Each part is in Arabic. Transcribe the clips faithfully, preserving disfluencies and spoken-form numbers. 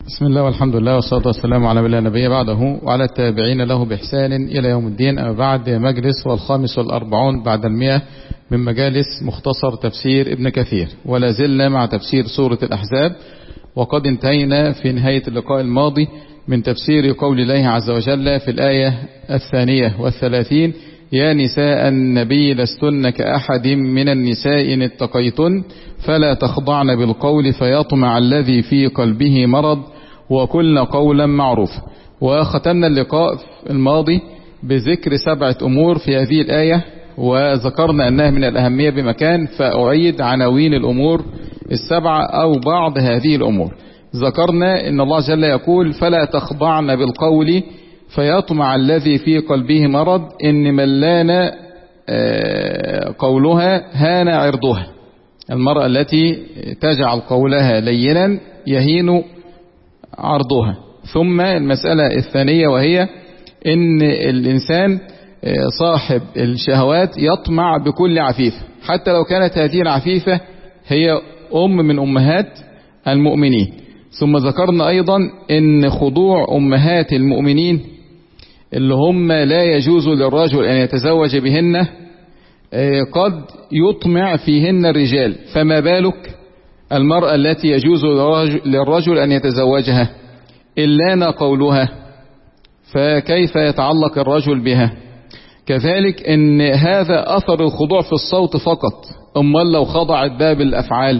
بسم الله والحمد لله والصلاة والسلام على من لا نبي بعده وعلى التابعين له بإحسان إلى يوم الدين. أما بعد، مجلس والخامس والأربعون بعد المئة من مجالس مختصر تفسير ابن كثير، ولا زلنا مع تفسير سورة الأحزاب، وقد انتهينا في نهاية اللقاء الماضي من تفسير قول الله عز وجل في الآية الثانية والثلاثين: يا نساء النبي لستن كأحد من النساء إن اتقيتن فلا تخضعن بالقول فيطمع الذي في قلبه مرض وقلن قولا معروفا. وختمنا اللقاء الماضي بذكر سبعة أمور في هذه الآية، وذكرنا أنها من الأهمية بمكان، فأعيد عناوين الأمور السبعة أو بعض هذه الأمور. ذكرنا أن الله جل يقول: فلا تخضعن بالقول فيطمع الذي في قلبه مرض، إن ملان قولها هان عرضها، المرأة التي تجعل قولها لينا يهين عرضها. ثم المسألة الثانية وهي إن الإنسان صاحب الشهوات يطمع بكل عفيفة، حتى لو كانت هذه العفيفة هي أم من أمهات المؤمنين. ثم ذكرنا أيضا إن خضوع أمهات المؤمنين اللي هم لا يجوز للرجل أن يتزوج بهن قد يطمع فيهن الرجال، فما بالك المرأة التي يجوز للرجل أن يتزوجها إلا قولها، فكيف يتعلق الرجل بها؟ كذلك إن هذا أثر الخضوع في الصوت فقط، أمال لو خضعت باب الأفعال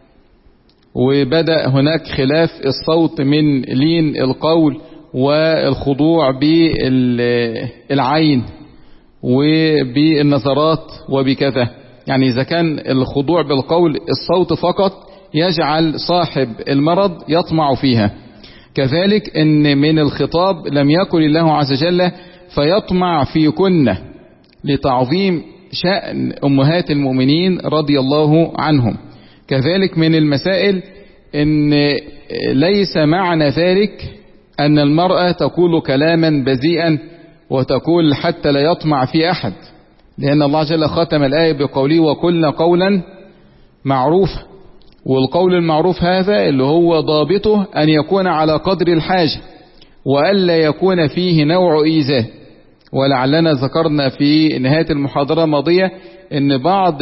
وبدأ هناك خلاف الصوت من لين القول والخضوع بالعين وبالنظرات وبكذا، يعني إذا كان الخضوع بالقول الصوت فقط يجعل صاحب المرض يطمع فيها. كذلك إن من الخطاب لم يقل الله عز وجل فيطمع فيكن لتعظيم شأن أمهات المؤمنين رضي الله عنهم. كذلك من المسائل إن ليس معنى ذلك أن المرأة تقول كلاما بذيئا وتقول حتى لا يطمع في أحد، لأن الله جل ختم الآية بقوله: وقلن قولا معروفا. والقول المعروف هذا اللي هو ضابطه أن يكون على قدر الحاجة وألا يكون فيه نوع إيذاء. ولعلنا ذكرنا في نهاية المحاضرة الماضية أن بعض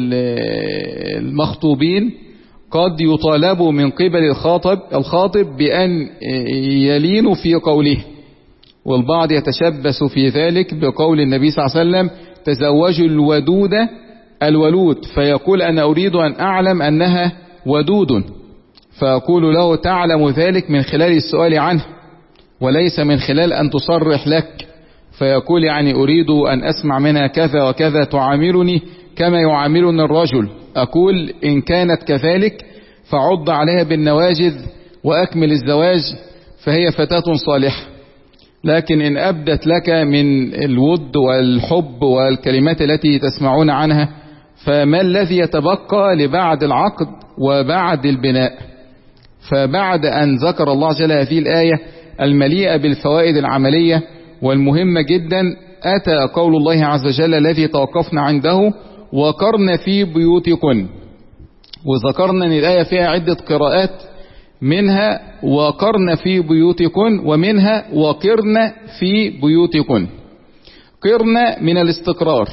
المخطوبين قد يطالبوا من قبل الخاطب الخاطب بأن يلينوا في قوله، والبعض يتشبث في ذلك بقول النبي صلى الله عليه وسلم: تزوجوا الودود الولود، فيقول: أنا أريد أن أعلم أنها ودود، فأقول له: تعلم ذلك من خلال السؤال عنه وليس من خلال أن تصرح لك. فيقول: يعني أريد أن أسمع منها كذا وكذا، تعاملني كما يعاملني الرجل. أقول: إن كانت كذلك فعض عليها بالنواجذ وأكمل الزواج، فهي فتاة صالحة. لكن إن أبدت لك من الود والحب والكلمات التي تسمعون عنها، فما الذي يتبقى لبعد العقد وبعد البناء؟ فبعد أن ذكر الله جل هذه الآية المليئة بالفوائد العملية والمهمة جدا، أتى قول الله عز وجل الذي توقفنا عنده: وقرن في بيوتكن. وذكرنا أن الآية فيها عدة قراءات، منها وقرن في بيوتكن، ومنها وقرن في بيوتكن. قرن من الاستقرار،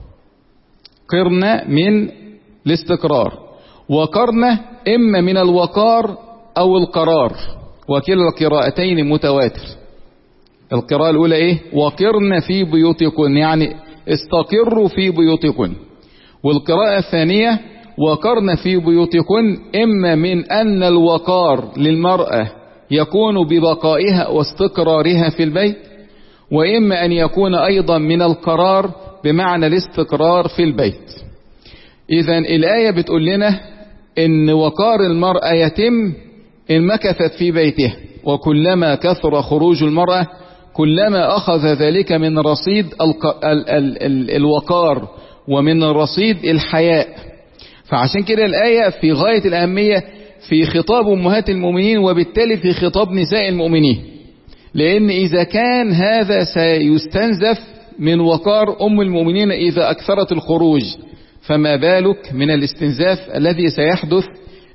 قرن من الاستقرار، وقرن إما من الوقار أو القرار، وكلا القراءتين متواتر. القراءة الأولى إيه؟ وقرن في بيوتكن، يعني استقروا في بيوتكن. والقراءة الثانية وقرن في بيوتكن، إما من أن الوقار للمرأة يكون ببقائها واستقرارها في البيت، وإما أن يكون أيضا من القرار بمعنى الاستقرار في البيت. إذن الآية بتقول لنا إن وقار المرأة يتم إن مكثت في بيتها، وكلما كثر خروج المرأة كلما أخذ ذلك من رصيد ال ال ال الوقار ومن رصيد الحياء. فعشان كده الآية في غاية الأهمية في خطاب أمهات المؤمنين، وبالتالي في خطاب نساء المؤمنين، لأن إذا كان هذا سيستنزف من وقار أم المؤمنين إذا أكثرت الخروج، فما بالك من الاستنزاف الذي سيحدث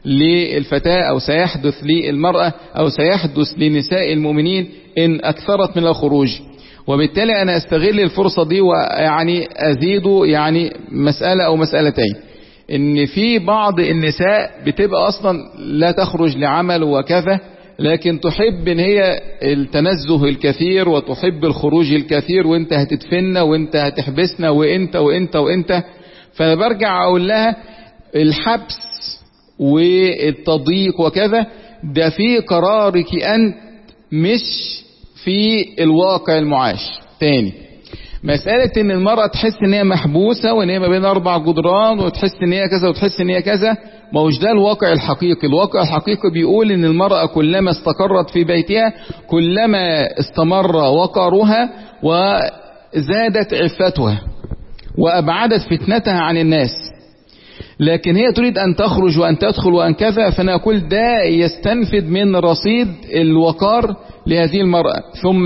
للفتاة أو سيحدث للمرأة أو سيحدث لنساء المؤمنين إن أكثرت من الخروج. وبالتالي أنا أستغل الفرصة دي ويعني أزيد يعني مسألة أو مسألتين، إن في بعض النساء بتبقى أصلا لا تخرج لعمل وكذا، لكن تحب إن هي التنزه الكثير وتحب الخروج الكثير، وإنت هتدفننا وإنت هتحبسنا وإنت وإنت وإنت. فأنا برجع أقول لها الحبس والتضييق وكذا ده في قرارك أنت، مش في الواقع المعاش. تاني، مسألة ان المرأة تحس ان هي محبوسة وان هي ما بين اربع جدران وتحس ان هي كذا وتحس ان هي كذا، ما هوش ده الواقع الحقيقي. الواقع الحقيقي بيقول ان المرأة كلما استقرت في بيتها كلما استمر وقارها وزادت عفتها وابعدت فتنتها عن الناس. لكن هي تريد ان تخرج وان تدخل وان كذا، فانا اقول ده يستنفد من رصيد الوقار لهذه المرأة. ثم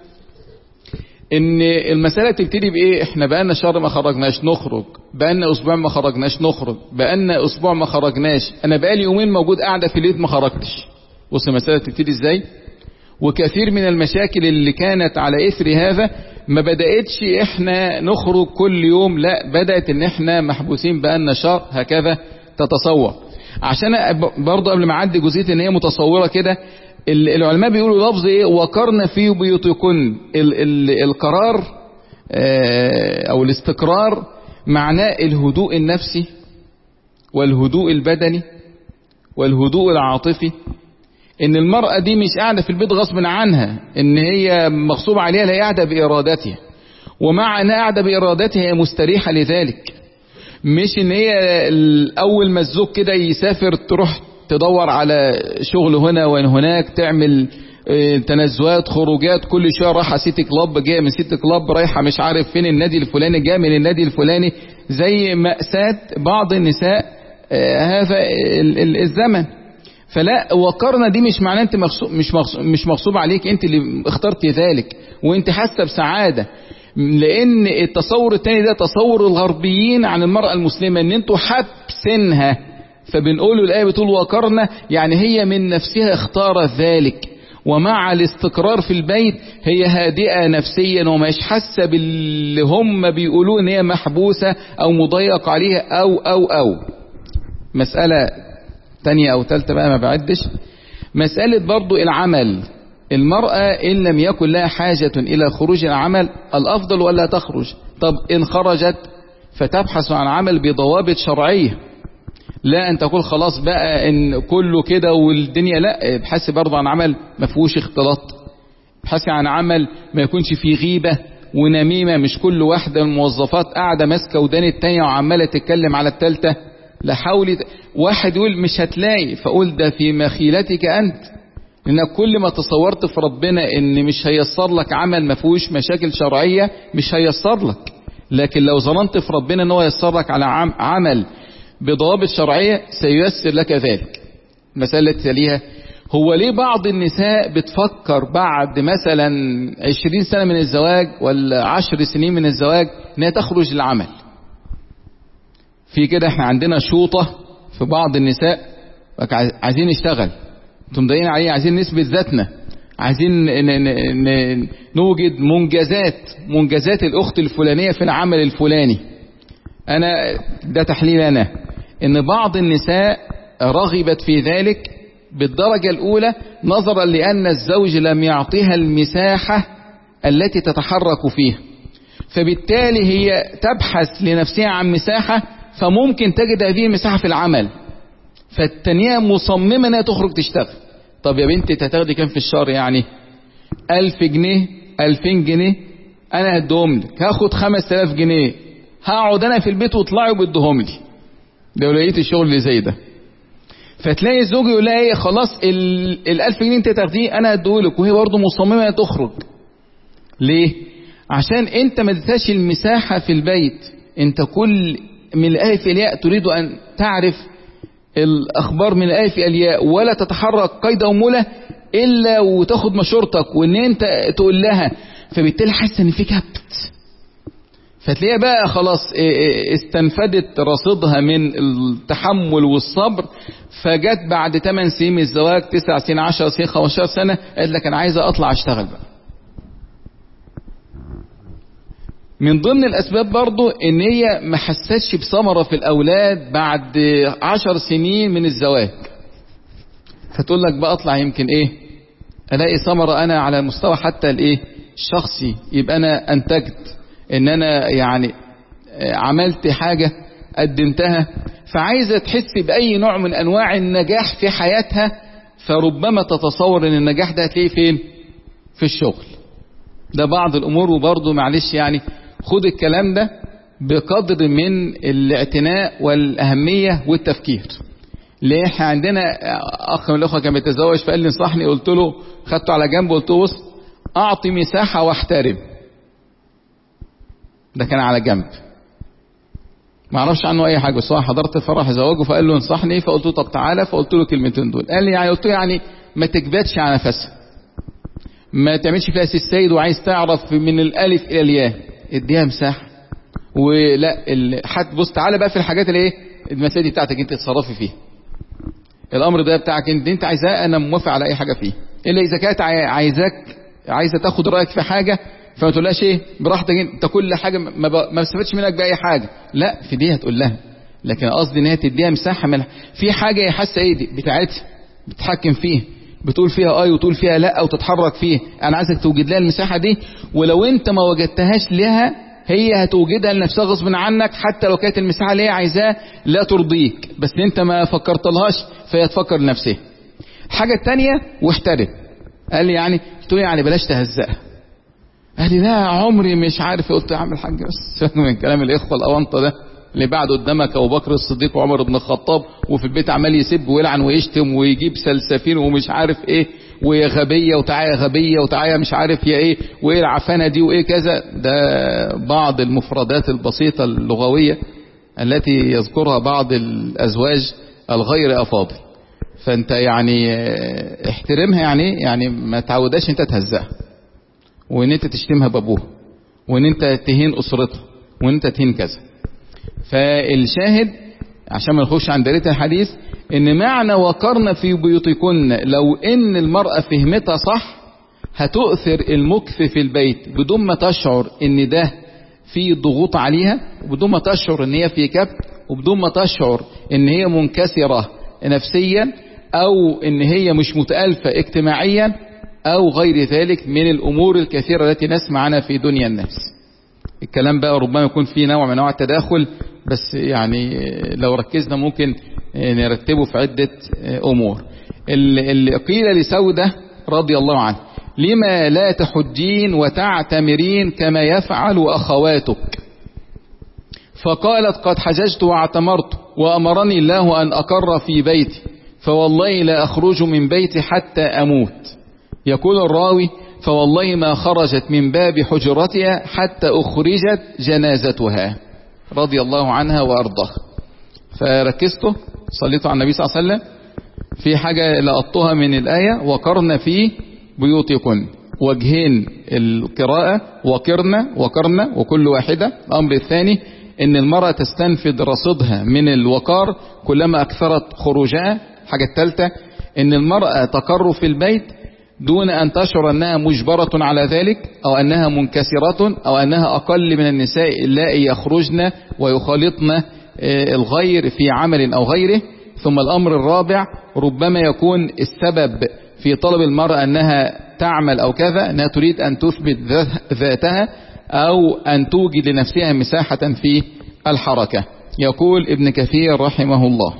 ان المسألة تبتدي بايه؟ احنا بقالنا شهر ما خرجناش نخرج، بقالنا اسبوع ما خرجناش نخرج، بقالنا اسبوع ما خرجناش، انا بقالي يومين موجود قاعدة في البيت ما خرجتش. بص المسألة تبتدي ازاي. وكثير من المشاكل اللي كانت على اثر هذا ما بدأتش احنا نخرج كل يوم، لا، بدأت ان احنا محبوسين بقالنا شهر هكذا تتصور. عشان برضه قبل ما اعدي جزئية ان هي متصورة كده، العلماء بيقولوا لفظ ايه؟ وقرن في بيوتكن. ال ال القرار او الاستقرار معناه الهدوء النفسي والهدوء البدني والهدوء العاطفي. ان المرأة دي مش قاعدة في البيت غصب عنها، ان هي مغصوب عليها، لا، هي قاعدة بارادتها، ومع انها قاعدة بارادتها هي مستريحة لذلك. مش ان هي اول ما الزوج كده يسافر تروح تدور على شغل هنا وهناك، تعمل تنزهات خروجات، كل شويه رايحه سيتي كلاب، جايه من سيتي كلاب رايحه مش عارف فين النادي الفلاني، جايه من النادي الفلاني، زي مأساة بعض النساء هذا الزمن. فلا، وقرنا دي مش معناه انت مغصوب، مش مغصوب مش مغصوب عليك، انت اللي اخترتي ذلك وانت حاسه بسعاده. لان التصور الثاني ده تصور الغربيين عن المرأة المسلمة، ان انتوا حابسينها. فبنقولوا الآية بتقول وقرنا، يعني هي من نفسها اختارت ذلك، ومع الاستقرار في البيت هي هادئة نفسيا ومش حاسة باللي هم بيقولوا ان هي محبوسة او مضيق عليها او او او مسألة تانية او تالتة بقى ما بعدش. مسألة برضو العمل. المرأة إن لم يكن لها حاجة إلى خروج العمل، الأفضل ولا تخرج. طب إن خرجت فتبحث عن عمل بضوابط شرعية، لا أن تقول خلاص بقى إن كله كده والدنيا، لا، ابحثي برضو عن عمل ما فيهوش اختلاط، ابحثي عن عمل ما يكونش فيه غيبة ونميمة، مش كل واحدة من الموظفات قاعدة ماسكة ودان التانية وعمالة تتكلم على التالتة. لا حاولي واحد يقول مش هتلاقي، فقول ده في مخيلتك أنت، لأنك كل ما تصورت في ربنا ان مش هيسر لك عمل ما فيهوش مشاكل شرعية مش هيسر لك. لكن لو ظننت في ربنا ان هو يسر لك على عمل بضوابط شرعية سييسر لك ذلك. مسألة تليها، هو ليه بعض النساء بتفكر بعد مثلا عشرين سنة من الزواج ولا عشر سنين من الزواج انها تخرج للعمل؟ في كده احنا عندنا شوطة في بعض النساء عايزين نشتغل، انتم مضايقين عليه، عايزين نثبت ذاتنا، عايزين نوجد منجزات منجزات الاخت الفلانية في العمل الفلاني. انا ده تحليل انا ان بعض النساء رغبت في ذلك بالدرجة الاولى نظرا لان الزوج لم يعطيها المساحة التي تتحرك فيها، فبالتالي هي تبحث لنفسها عن مساحة، فممكن تجد هذه المساحة في العمل، فالتانية مصممة انها تخرج تشتغل. طب يا بنتي هتاخدي كام في الشهر؟ يعني ألف جنيه، ألفين جنيه، انا هديهم لك، هاخد خمس تلاف جنيه، هقعد انا في البيت واطلعوا بدهم لي لو لقيت الشغل اللي زي ده. فتلاقي الزوج يقول لها ايه، خلاص الألف جنيه انت تاخديه انا هديهولك، وهي برضه مصممة انها تخرج. ليه؟ عشان انت ما اديتهاش المساحة في البيت. انت كل من الالف الياء تريد ان تعرف الاخبار من الالف الياء، ولا تتحرك قيد او مله الا وتاخد مشورتك وان انت تقول لها، فبالتالي حاسه ان في كبت. فتلاقيها بقى خلاص استنفدت رصيدها من التحمل والصبر، فجت بعد ثمان سنين من الزواج، تسع سنين، عشر سنين، خمستاشر سنة، قالت لك أنا عايزة أطلع أشتغل بقى. من ضمن الأسباب برضو إن هي ما حستش بثمرة في الأولاد بعد عشر سنين من الزواج، فتقول لك بقى أطلع يمكن إيه ألاقي ثمرة أنا على المستوى حتى الإيه الشخصي، يبقى أنا أنتجت إن أنا يعني عملت حاجة قدمتها، فعايزة تحس بأي نوع من أنواع النجاح في حياتها. فربما تتصور إن النجاح ده هتلاقيه فين؟ في الشغل. ده بعض الأمور. وبرضه معلش يعني خد الكلام ده بقدر من الاعتناء والأهمية والتفكير. ليه احنا عندنا أخ من الأخوة كان بيتزوج فقال لي انصحني، قلت له خدته على جنب وقلت له بص أعطي مساحة واحترم. ده كان على جنب ما اعرفش عنه اي حاجه، بس هو حضرت فرح زواجه فقال له انصحني، فقلت له طب تعالى، فقلت له كلمتين دول. قال لي يعني، قلت له يعني ما تكبتش على نفسها، ما تعملش فيها سي السيد وعايز تعرف من الالف الى الياء، اديها مساحه. ولا حد بص تعالى بقى في الحاجات اللي ايه المسائل بتاعتك انت تتصرفي فيها، الامر ده بتاعك انت انت عايزاه، انا موافق على اي حاجه فيه، الا اذا كانت عايزاك عايزه تاخد رايك في حاجه فما تقولهاش ايه براحتك انت كل حاجه ما ما بستفادش منك باي حاجه، لا في دي هتقول لها. لكن قصدي ان هي تديها مساحه من في حاجه هي حاسه ايه دي بتاعتها بتتحكم فيها، بتقول فيها اي وتقول فيها لا او تتحرك فيها، انا عايزك توجد لها المساحه دي. ولو انت ما وجدتهاش لها هي هتوجدها لنفسها غصب عنك، حتى لو كانت المساحه اللي هي عايزاها لا ترضيك، بس انت ما فكرتلهاش فهي تفكر لنفسها. الحاجه الثانيه واحترم. قال لي يعني قلت له يعني بلاش تهزقها. قال لي لا عمري مش عارف. قلت له يا عم الحاج بس من كلام الاخوه الاونطه ده اللي بعد قدامك ابو بكر الصديق وعمر بن الخطاب، وفي البيت عمال يسب ويلعن ويشتم ويجيب سلسفين ومش عارف ايه، ويا غبيه وتعالى غبيه وتعالى مش عارف يا ايه، وايه العفانه دي وايه كذا. ده بعض المفردات البسيطه اللغويه التي يذكرها بعض الازواج الغير افاضل. فانت يعني احترمها، يعني يعني ما تعوداش انت تهزقها وان انت تشتمها بابوها وان انت تهين اسرتها وان انت تهين كذا. فالشاهد عشان ما نخش عن دائرة الحديث ان معنى وقرن في بيوتكن، لو ان المرأة فهمتها صح هتؤثر المكث في البيت بدون ما تشعر ان ده في ضغوط عليها، وبدون ما تشعر ان هي في كبت، وبدون ما تشعر ان هي منكسرة نفسيا او ان هي مش متألفة اجتماعيا او غير ذلك من الامور الكثيرة التي نسمع عنها في دنيا الناس. الكلام بقى ربما يكون فيه نوع من انواع التداخل، بس يعني لو ركزنا ممكن نرتبه في عدة امور. اللي قيل لسودة رضي الله عنه لما لا تحجين وتعتمرين كما يفعل اخواتك، فقالت قد حججت واعتمرت وامرني الله ان اقر في بيتي، فوالله لا اخرج من بيتي حتى اموت. يقول الراوي فوالله ما خرجت من باب حجرتها حتى أخرجت جنازتها رضي الله عنها وأرضاها. فركزتوا صليتوا على النبي صلى الله عليه وسلم في حاجة لقطتها من الآية وقرن في بيوتكن، وجهين القراءة وقرن وقرن وكل واحدة. الأمر الثاني إن المرأة تستنفذ رصيدها من الوقار كلما أكثرت خروجها. حاجة الثالثة إن المرأة تقر في البيت دون أن تشعر أنها مجبرة على ذلك أو أنها منكسرة أو أنها أقل من النساء اللائي يخرجن ويخالطن الغير في عمل أو غيره. ثم الأمر الرابع ربما يكون السبب في طلب المرأة أنها تعمل أو كذا أنها تريد أن تثبت ذاتها أو أن توجد لنفسها مساحة في الحركة. يقول ابن كثير رحمه الله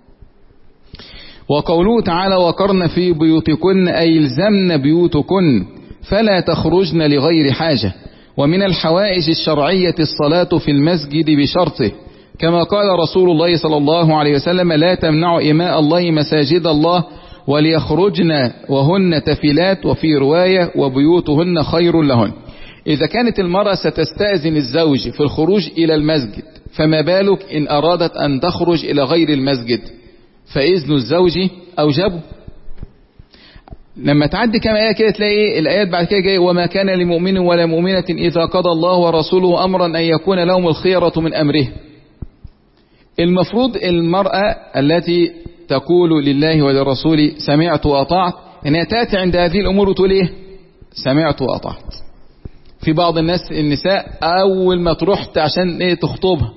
وقوله تعالى وقرن في بيوتكن أي الزمن بيوتكن فلا تخرجن لغير حاجة. ومن الحوائج الشرعية الصلاة في المسجد بشرطه، كما قال رسول الله صلى الله عليه وسلم لا تمنعوا إماء الله مساجد الله وليخرجن وهن تفلات، وفي رواية وبيوتهن خير لهن. إذا كانت المرأة ستستأذن الزوج في الخروج إلى المسجد فما بالك إن أرادت أن تخرج إلى غير المسجد، فإذن الزوج أوجبه. لما تعدي كام آية كده تلاقي الآيات بعد كده جاي وما كان لمؤمن ولا مؤمنة إذا قضى الله ورسوله أمرا أن يكون لهم الخيرة من أمره. المفروض المرأة التي تقول لله وللرسول سمعت وأطعت أنها تأتي عند هذه الأمور وتقول إيه؟ سمعت وأطعت. في بعض الناس النساء أول ما تروح عشان إيه تخطبها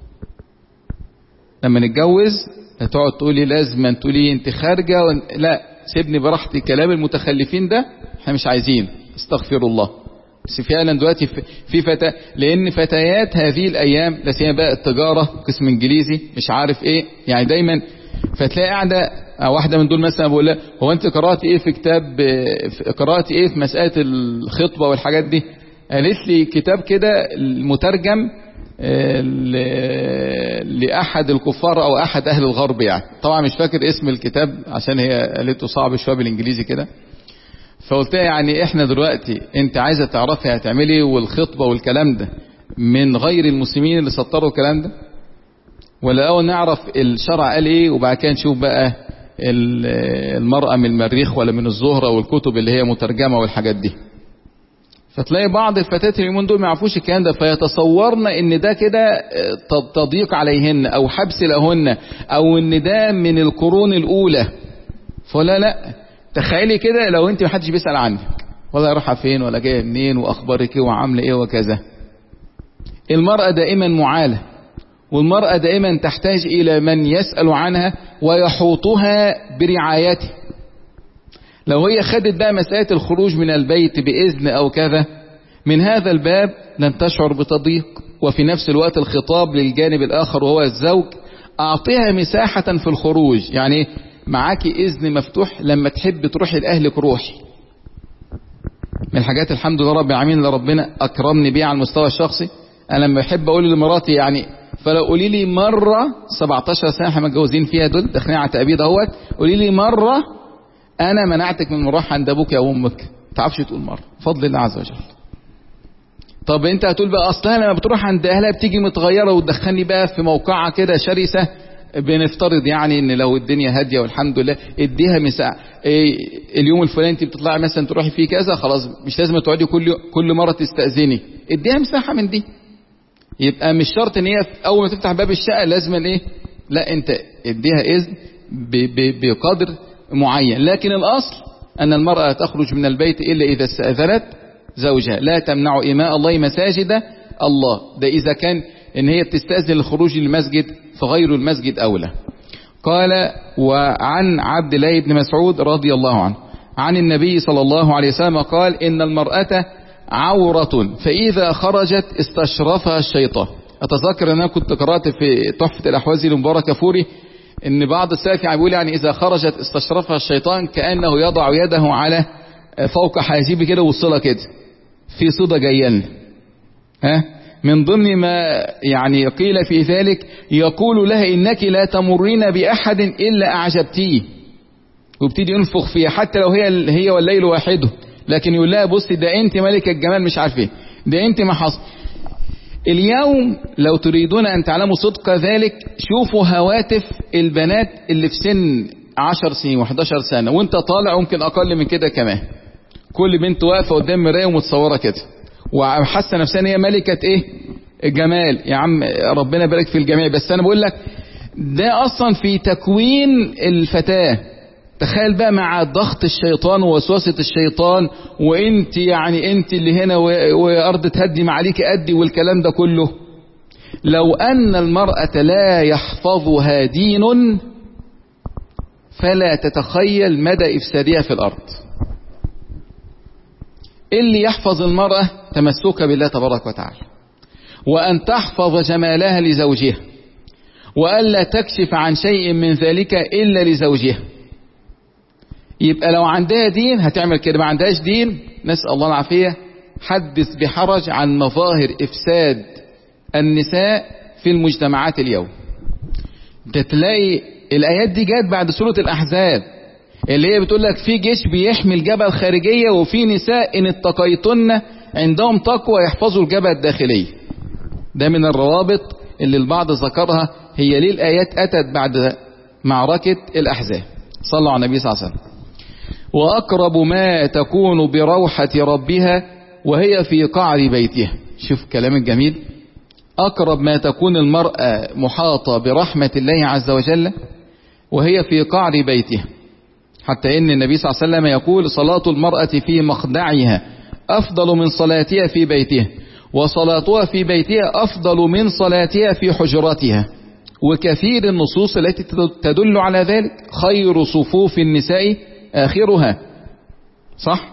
لما نتجوز تقعد تقولي لازم تقولي أنت خارجة لا سيبني براحتي، كلام المتخلفين ده احنا مش عايزين، استغفر الله. بس فعلا دلوقتي في فتاة، لان فتيات هذه الايام لا سيما بقى التجاره قسم انجليزي مش عارف ايه، يعني دايما فتلاقي قاعده واحده من دول مثلا بقول لها هو انت قرات ايه في كتاب، قرات ايه في مساله الخطبه والحاجات دي؟ قالت لي كتاب كده مترجم لأحد الكفار أو أحد أهل الغرب، يعني طبعا مش فاكر اسم الكتاب عشان هي قالته صعب شوية بالإنجليزي كده. فقلت لها يعني إحنا دلوقتي أنت عايزة تعرفي هتعملي والخطبة والكلام ده من غير المسلمين اللي سطروا الكلام ده، ولا أول نعرف الشرع قال إيه وبعد كده نشوف بقى المرأة من المريخ ولا من الزهرة والكتب اللي هي مترجمة والحاجات دي. فتلاقي بعض الفتاة اليومين دول ما يعرفوش الكلام ده، فيتصورن ان ده كده تضييق عليهن او حبس لهن او ان ده من القرون الاولى. فلا لا، تخيلي كده لو انت ما حدش بيسأل عنك ولا رايحه فين ولا جايه منين واخبارك ايه وعامله ايه وكذا. المرأة دائما معالة، والمرأة دائما تحتاج الى من يسأل عنها ويحوطها برعايته. لو هي خدت بقى مسألة الخروج من البيت بإذن أو كذا من هذا الباب لن تشعر بتضييق، وفي نفس الوقت الخطاب للجانب الآخر وهو الزوج أعطيها مساحة في الخروج، يعني معاكي إذن مفتوح لما تحب تروحي لأهلك روحي. من الحاجات الحمد لله رب العالمين اللي ربنا أكرمني بيها على المستوى الشخصي، أنا لما بحب أقول لمراتي يعني فلو قولي لي مرة سبعتاشر سنة احنا متجوزين فيها دول داخلين على تأبيد اهوت، قولي لي مرة انا منعتك من المروح عند ابوك او امك، ما تعرفش تقول مره بفضل الله عز وجل. طب انت هتقول بقى اصلها لما بتروح عند اهلها بتيجي متغيره وتدخلني بقى في موقعه كده شرسه. بنفترض يعني ان لو الدنيا هاديه والحمد لله اديها مساحه، إيه اليوم الفلاني انت بتطلعي مثلا تروحي فيه كذا خلاص مش لازم تقعدي كل كل مره تستاذني، اديها مساحه من دي. يبقى مش شرط ان هي اول ما تفتح باب الشقه لازم ايه، لا انت اديها اذن بقدر معين. لكن الأصل أن المرأة تخرج من البيت إلا إذا استأذنت زوجها، لا تمنع إماء الله مساجد الله. ده إذا كان إن هي بتستأذن الخروج للمسجد فغير المسجد أولى. قال وعن عبد الله بن مسعود رضي الله عنه عن النبي صلى الله عليه وسلم قال إن المرأة عورة فإذا خرجت استشرفها الشيطان. أتذكر أن أنا كنت قرأت في تحفة الأحوازي لمبارك كفوري ان بعض السلف يعني بيقول يعني اذا خرجت استشرفها الشيطان كأنه يضع يده على فوق حاجبه كده وصلها كده في صدى جيان. ها من ضمن ما يعني قيل في ذلك يقول لها انك لا تمرين باحد الا اعجبتيه، وابتدي ينفخ فيها حتى لو هي هي والليل واحده، لكن يقول لها بصي ده انت ملكة الجمال مش عارف ايه، ده انت ما حصل. اليوم لو تريدون أن تعلموا صدق ذلك شوفوا هواتف البنات اللي في سن عشر سنين وحداشر سنة وانت طالع ممكن أقل من كده كمان، كل بنت واقفة قدام مراية ومتصورة كده وحاسة نفسها هي ملكة ايه جمال. يا عم ربنا يبارك في الجميع، بس أنا بقول لك ده أصلا في تكوين الفتاة. تخيل بقى مع ضغط الشيطان ووسوسة الشيطان وانت يعني انت اللي هنا وارض تهدي عليك ادي والكلام ده كله. لو ان المرأة لا يحفظها دين فلا تتخيل مدى افسادها في الارض. اللي يحفظ المرأة تمسك بالله تبارك وتعالى، وان تحفظ جمالها لزوجها، والا تكشف عن شيء من ذلك الا لزوجها. يبقى لو عندها دين هتعمل كده، ما عندهاش دين نسأل الله العافية. حدث بحرج عن مظاهر إفساد النساء في المجتمعات اليوم. تلاقي الآيات دي جات بعد سورة الأحزاب اللي هي بتقول لك في جيش بيحمي الجبهة الخارجية وفي نساء إن اتقيتن عندهم تقوى يحفظوا الجبهة الداخلية. ده من الروابط اللي البعض ذكرها هي ليه الآيات أتت بعد معركة الأحزاب. صلوا على النبي صلى الله عليه وسلم. وأقرب ما تكون بروحة ربها وهي في قعر بيتها. شوف كلام الجميل، أقرب ما تكون المرأة محاطة برحمة الله عز وجل وهي في قعر بيتها، حتى إن النبي صلى الله عليه وسلم يقول صلاة المرأة في مخدعها أفضل من صلاتها في بيتها، وصلاتها في بيتها أفضل من صلاتها في حجرتها. وكثير النصوص التي تدل على ذلك. خير صفوف النساء آخرها، صح؟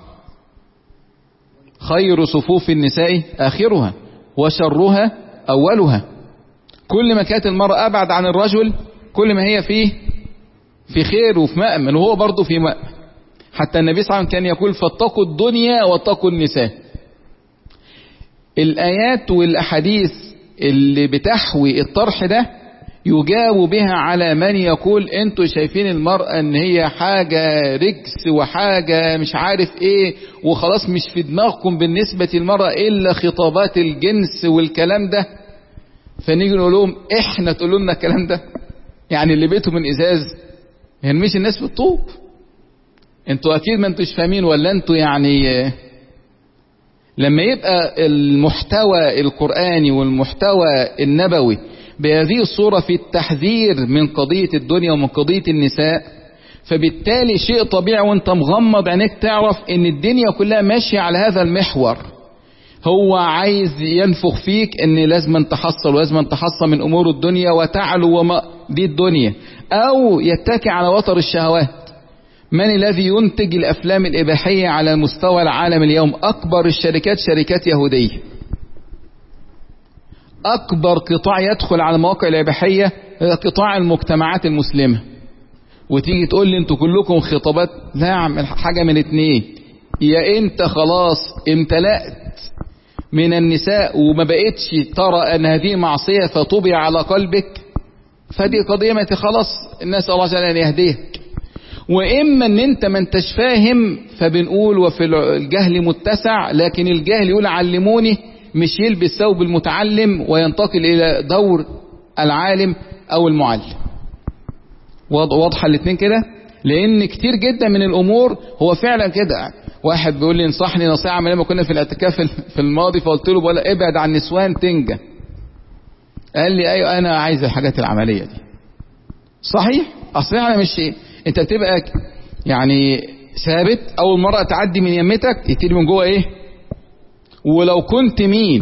خير صفوف النساء آخرها وشرها أولها. كل ما كانت المرأة أبعد عن الرجل كل ما هي فيه في خير وفي مأمن، وهو برضه في مأمن. حتى النبي صلى الله عليه وسلم كان يقول فاتقوا الدنيا واتقوا النساء. الآيات والأحاديث اللي بتحوي الطرح ده يجاب بها على من يقول انتوا شايفين المرأة ان هي حاجة رجس وحاجة مش عارف ايه، وخلاص مش في دماغكم بالنسبة للمرأة الا خطابات الجنس والكلام ده. فنيجي نقول لهم احنا تقولوا لنا الكلام ده؟ يعني اللي بيته من ازاز يرميش الناس بالطوب. انتوا اكيد ما انتوش فاهمين، ولا انتوا يعني لما يبقى المحتوى القرآني والمحتوى النبوي بهذه الصورة في التحذير من قضية الدنيا ومن قضية النساء، فبالتالي شيء طبيعي وانت مغمض عينيك تعرف ان الدنيا كلها ماشية على هذا المحور. هو عايز ينفخ فيك ان لازم تحصل ولازم تحصل من امور الدنيا وتعلو وما دي الدنيا، او يتكي على وتر الشهوات. من الذي ينتج الافلام الاباحية على مستوى العالم اليوم؟ اكبر الشركات شركات يهودية. اكبر قطاع يدخل على المواقع الاباحية قطاع المجتمعات المسلمة. وتيجي تقول لي انتوا كلكم خطابات؟ لا، اعمل حاجة من اتنين، يا انت خلاص امتلأت من النساء وما بقتش ترى ان هذه معصية فطبع على قلبك، فدي قضية ما خلاص الناس الله جل ان يهديك. واما ان انت ما انتش فاهم، فبنقول وفي الجهل متسع، لكن الجهل يقول علموني، مش يلبس ثوب المتعلم وينتقل الى دور العالم او المعلم. واضحة الاثنين كده؟ لان كتير جدا من الامور هو فعلا كده. واحد بيقول لي انصحني نصيحة من لما كنا في الاعتكاف في الماضي، فقلت له بقول ابعد عن النسوان تنجى. قال لي ايوه انا عايز الحاجات العملية دي. صحيح، اصل انا مش ايه، انت بتبقى يعني ثابت، اول مرة تعدي من يمتك يبتدي من جوه ايه، ولو كنت مين،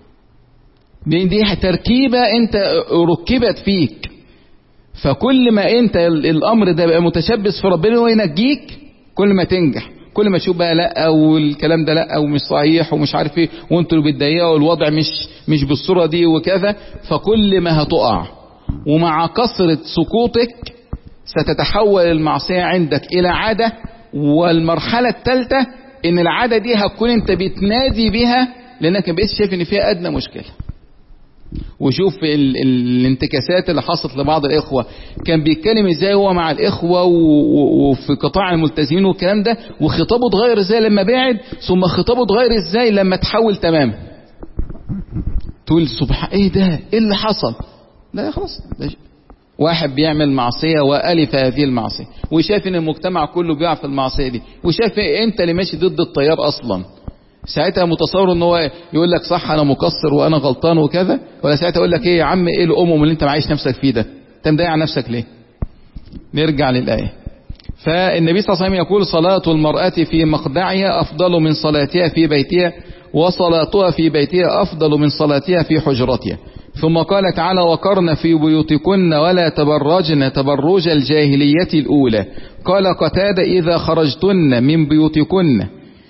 دي تركيبة انت ركبت فيك. فكل ما انت الامر ده بقى متشبث في ربنا وينجيك كل ما تنجح، كل ما تشوف بقى لا والكلام ده لا ومش صحيح ومش عارف ايه وانتوا اللي بتضايقوا والوضع مش مش بالصورة دي وكذا، فكل ما هتقع. ومع كثرة سقوطك ستتحول المعصية عندك الى عادة، والمرحلة الثالثة ان العادة دي هتكون انت بتنادي بها لانك بقيت شايف ان فيها ادنى مشكلة. وشوف ال ال الانتكاسات اللي حصلت لبعض الاخوة، كان بيتكلم ازاي هو مع الاخوة وفي قطاع الملتزمين والكلام ده، وخطابه اتغير ازاي لما بعد، ثم خطابه اتغير ازاي لما تحول تماما. تقول سبحان ايه ده، ايه اللي حصل؟ لا خلاص، واحد بيعمل معصية وألف هذه المعصية وشايف ان المجتمع كله بيقع في المعصية دي، وشايف انت اللي ماشي ضد التيار اصلا. ساعتها متصور ان هو يقول لك صح انا مقصر وانا غلطان وكذا، ولا ساعتها يقول لك ايه يا عم ايه الامم اللي انت معيش نفسك فيه ده، انت مضيع نفسك ليه؟ نرجع للآية. فالنبي صلى الله عليه وسلم يقول صلاة المرأة في مخدعها افضل من صلاتها في بيتها، وصلاتها في بيتها افضل من صلاتها في حجرتها. ثم قال تعالى وقرن في بيوتكن ولا تبرجن تبرج الجاهلية الأولى. قال قتادة إذا خرجتن من بيوتكن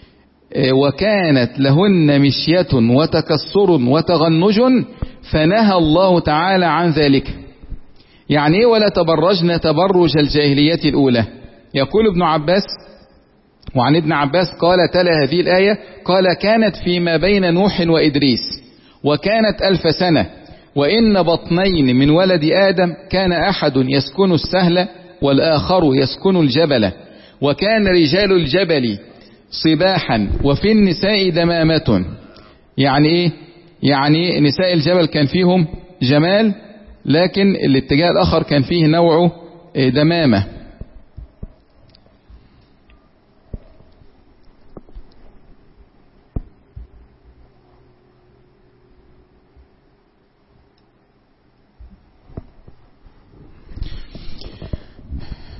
وكانت لهن مشية وتكسر وتغنج فنهى الله تعالى عن ذلك. يعني ايه ولا تبرجن تبرج الجاهلية الأولى؟ يقول ابن عباس، وعن ابن عباس قال تلا هذه الآية قال كانت فيما بين نوح وإدريس وكانت ألف سنة، وإن بطنين من ولد آدم كان أحد يسكن السهل والآخر يسكن الجبل، وكان رجال الجبل صباحا وفي النساء دمامة. يعني ايه؟ يعني نساء الجبل كان فيهم جمال، لكن الاتجاه الآخر كان فيه نوع دمامة.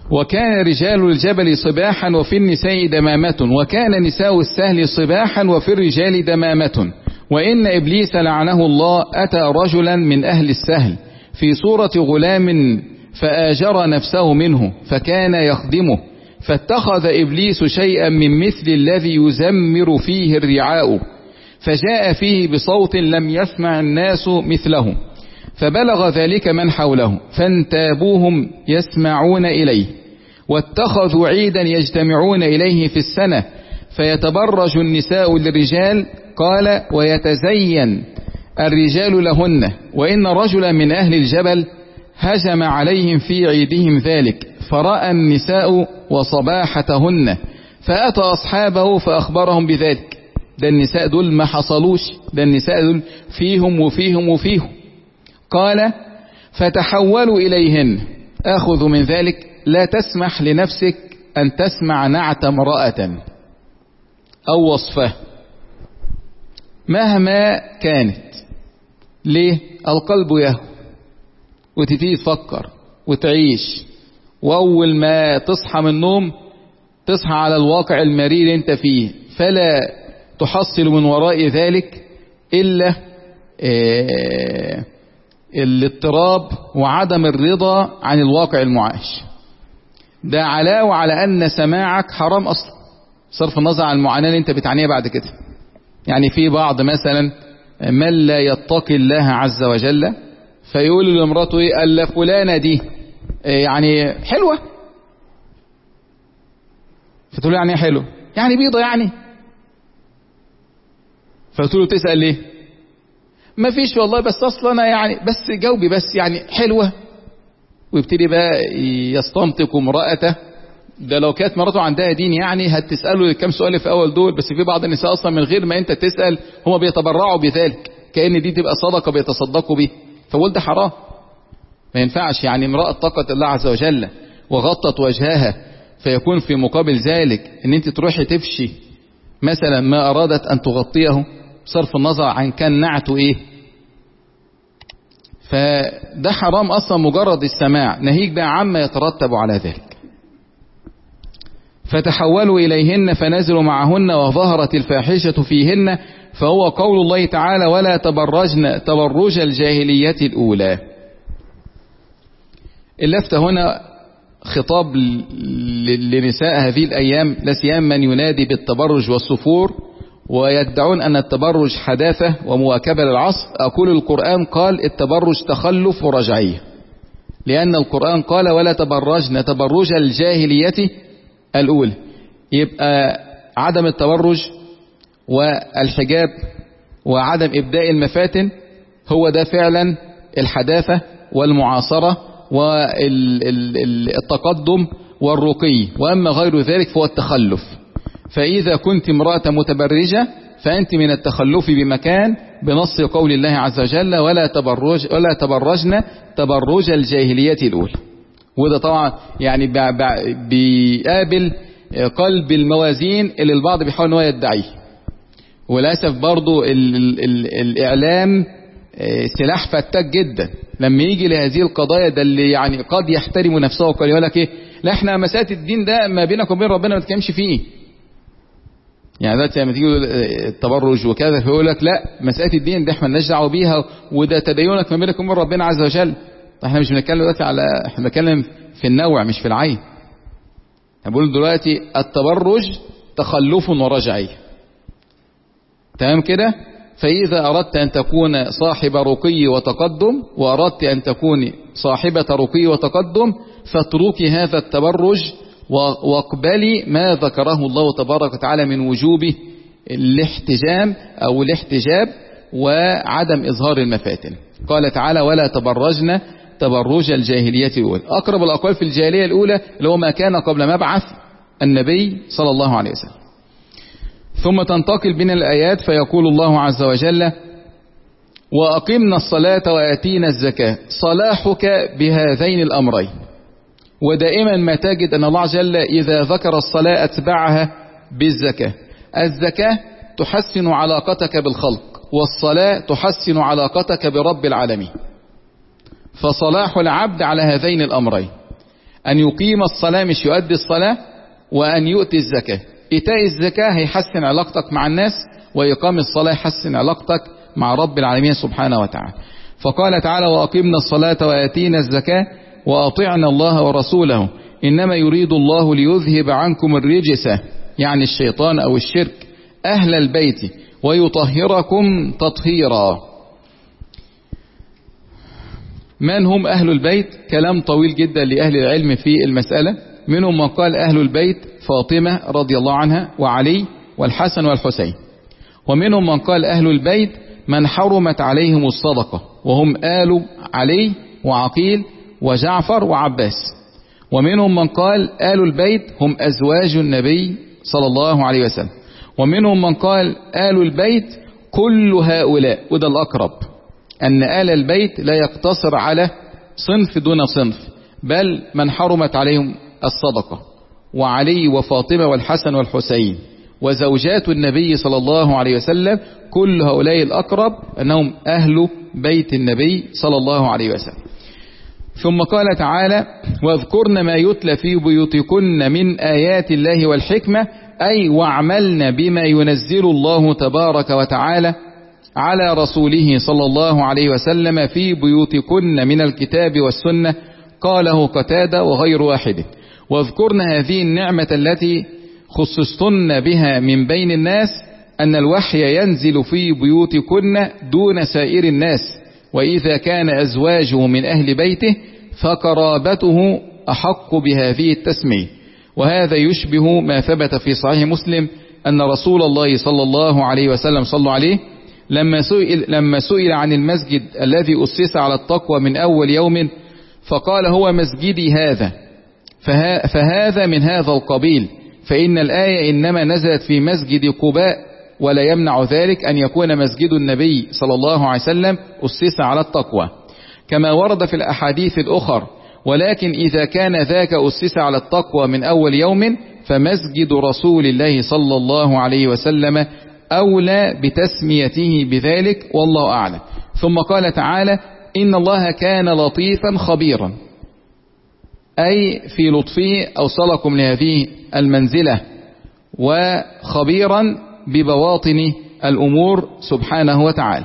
وكان رجال الجبل صباحا وفي النساء دمامة، وكان نساء السهل صباحا وفي الرجال دمامة. وإن إبليس لعنه الله أتى رجلا من أهل السهل في صورة غلام فآجر نفسه منه فكان يخدمه، فاتخذ إبليس شيئا من مثل الذي يزمر فيه الرعاء، فجاء فيه بصوت لم يسمع الناس مثله، فبلغ ذلك من حوله فانتابوهم يسمعون إليه، واتخذوا عيدا يجتمعون إليه في السنة، فيتبرج النساء للرجال، قال ويتزين الرجال لهن. وإن رجلا من أهل الجبل هجم عليهم في عيدهم ذلك، فرأى النساء وصباحتهن، فأتى أصحابه فأخبرهم بذلك. ده النساء دول ما حصلوش، ده النساء دول فيهم وفيهم وفيهم. قال فتحولوا إليهن، آخذ من ذلك لا تسمح لنفسك أن تسمع نعت امرأة أو وصفه مهما كانت. ليه؟ القلب يهوى، وتبتدي تفكر وتعيش، وأول ما تصحى من النوم تصحى على الواقع المرير انت فيه، فلا تحصل من وراء ذلك إلا اه الاضطراب وعدم الرضا عن الواقع المعاش. ده علاوة على أن سماعك حرام أصلا، صرف النظر عن المعاناة اللي انت بتعانيها بعد كده. يعني في بعض مثلا من لا يتقي الله عز وجل فيقول لامراته ايه، قال فلانة دي يعني حلوة، فتقول يعني حلو يعني بيضة يعني، فتقول له تسأل ليه، ما فيش والله بس اصلا انا يعني بس جاوبي بس يعني حلوة. ويبتدي بقى يستنطق امرأته. ده لو كانت مراته عندها دين يعني هتسأله كم سؤال في اول دول، بس في بعض النساء اصلا من غير ما انت تسأل هم بيتبرعوا بذلك، كأن دي تبقى صدقة بيتصدقوا به، فقول ده حرام. ما ينفعش يعني امرأة اتقت الله عز وجل وغطت وجهها فيكون في مقابل ذلك ان انت تروحي تفشي مثلا ما ارادت ان تغطيه، صرف النظر عن كان نعته ايه، فده حرام اصلا مجرد السماع، ناهيك بقى عما يترتب على ذلك. فتحولوا إليهن فنزلوا معهن وظهرت الفاحشة فيهن، فهو قول الله تعالى ولا تبرجن تبرج الجاهلية الأولى. اللفت هنا خطاب لنساء هذه الأيام، لا سيما من ينادي بالتبرج والسفور ويدعون أن التبرج حداثة ومواكبة للعصر. أقول القرآن قال التبرج تخلف ورجعية، لأن القرآن قال ولا تبرجن تبرج الجاهلية الأولى. يبقى عدم التبرج والحجاب وعدم إبداء المفاتن هو ده فعلا الحداثة والمعاصرة والتقدم والرقي، وأما غير ذلك فهو التخلف. فإذا كنت امرأة متبرجة فأنت من التخلف بمكان بنص قول الله عز وجل ولا تبرج ولا تبرجن تبرج الجاهلية الأولى. وده طبعا يعني بيقابل قلب الموازين اللي البعض بيحاول ان هو يدعيه. وللاسف برضو ال ال ال الاعلام سلاح فتاك جدا لما يجي لهذه القضايا. ده اللي يعني قد يحترم نفسه وقال يقول لك ايه، لا احنا مسألة الدين ده ما بينك وبين ربنا ما تكلمش فيه. يعني دلوقتي لما تيجي التبرج وكذا فيقول لك لا مسألة الدين ده احنا مالناش دعوه بيها، وده تدينك ما بينك وبين ربنا عز وجل. احنا مش بنتكلم دلوقتي على، احنا بنتكلم في النوع مش في العين. بقول دلوقتي التبرج تخلف ورجعية، تمام كده. فإذا أردت أن تكون صاحب رقي وتقدم وأردت أن تكون صاحبة رقي وتقدم فاتركي هذا التبرج واقبلي ما ذكره الله تبارك وتعالى من وجوب الاحتجام أو الاحتجاب وعدم إظهار المفاتن. قال تعالى ولا تبرجن تبرج الجاهلية الأولى. أقرب الأقوال في الجاهلية الأولى اللي هو ما كان قبل مبعث النبي صلى الله عليه وسلم. ثم تنتقل بنا الآيات فيقول الله عز وجل وأقمنا الصلاة وآتينا الزكاة. صلاحك بهذين الأمرين. ودائما ما تجد أن الله عز وجل إذا ذكر الصلاة أتبعها بالزكاة. الزكاة تحسن علاقتك بالخلق، والصلاة تحسن علاقتك برب العالمين. فصلاح العبد على هذين الأمرين. أن يقيم الصلاة مش يؤدي الصلاة، وأن يؤتي الزكاة. إيتاء الزكاة هيحسن علاقتك مع الناس، وإقام الصلاة يحسن علاقتك مع رب العالمين سبحانه وتعالى. فقال تعالى: وأقمنا الصلاة وآتينا الزكاة وأطعنا الله ورسوله إنما يريد الله ليذهب عنكم الرجس، يعني الشيطان أو الشرك، أهل البيت ويطهركم تطهيرا. من هم أهل البيت؟ كلام طويل جدا لأهل العلم في المسألة. منهم من قال أهل البيت فاطمة رضي الله عنها وعلي والحسن والحسين. ومنهم من قال أهل البيت من حرمت عليهم الصدقة، وهم آل علي وعقيل وجعفر وعباس. ومنهم من قال آل البيت هم أزواج النبي صلى الله عليه وسلم. ومنهم من قال آل البيت كل هؤلاء، وده الأقرب، أن آل البيت لا يقتصر على صنف دون صنف، بل من حرمت عليهم الصدقة، وعلي وفاطمة والحسن والحسين وزوجات النبي صلى الله عليه وسلم، كل هؤلاء الأقرب أنهم أهل بيت النبي صلى الله عليه وسلم. ثم قال تعالى: واذكرن ما يتلى في بيوتكن من آيات الله والحكمة، أي واعملن بما ينزل الله تبارك وتعالى على رسوله صلى الله عليه وسلم في بيوتكن من الكتاب والسنة. قاله قتادة وغير واحد. واذكرن هذه النعمة التي خصصتن بها من بين الناس، أن الوحي ينزل في بيوتكن دون سائر الناس، وإذا كان أزواجه من أهل بيته فقرابته أحق بهذه التسمية. وهذا يشبه ما ثبت في صحيح مسلم أن رسول الله صلى الله عليه وسلم صلى عليه لما سئل, لما سئل عن المسجد الذي أسس على التقوى من أول يوم، فقال: هو مسجدي هذا، فه فهذا من هذا القبيل، فإن الآية إنما نزلت في مسجد قباء، ولا يمنع ذلك أن يكون مسجد النبي صلى الله عليه وسلم أسس على التقوى كما ورد في الأحاديث الأخر. ولكن إذا كان ذاك أسس على التقوى من أول يوم، فمسجد رسول الله صلى الله عليه وسلم أولى بتسميته بذلك، والله أعلم. ثم قال تعالى: إن الله كان لطيفا خبيرا، أي في لطفه أوصلكم لهذه المنزلة، وخبيرا ببواطن الأمور سبحانه وتعالى.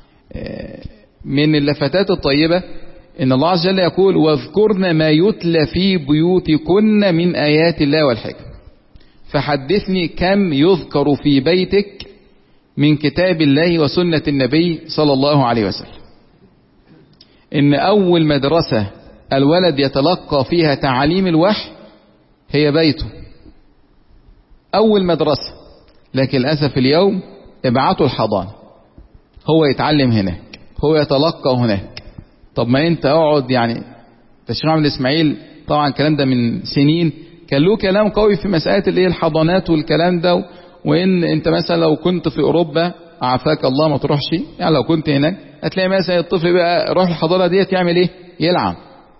من اللفتات الطيبة إن الله عز وجل يقول: واذكرن ما يتلى في بيوتكن من آيات الله والحكمة. فحدثني كم يذكر في بيتك من كتاب الله وسنة النبي صلى الله عليه وسلم. إن أول مدرسة الولد يتلقى فيها تعاليم الوحي هي بيته، أول مدرسة. لكن للأسف اليوم ابعته الحضانة، هو يتعلم هناك، هو يتلقى هناك. طب ما انت اقعد، يعني الشيخ محمد اسماعيل طبعا الكلام ده من سنين كان له كلام قوي في مسألة الايه الحضانات والكلام ده، وان انت مثلا لو كنت في اوروبا عافاك الله ما تروحش، يعني لو كنت هناك هتلاقي مثلا الطفل بقى روح الحضانة ديت يعمل ايه؟ يلعب.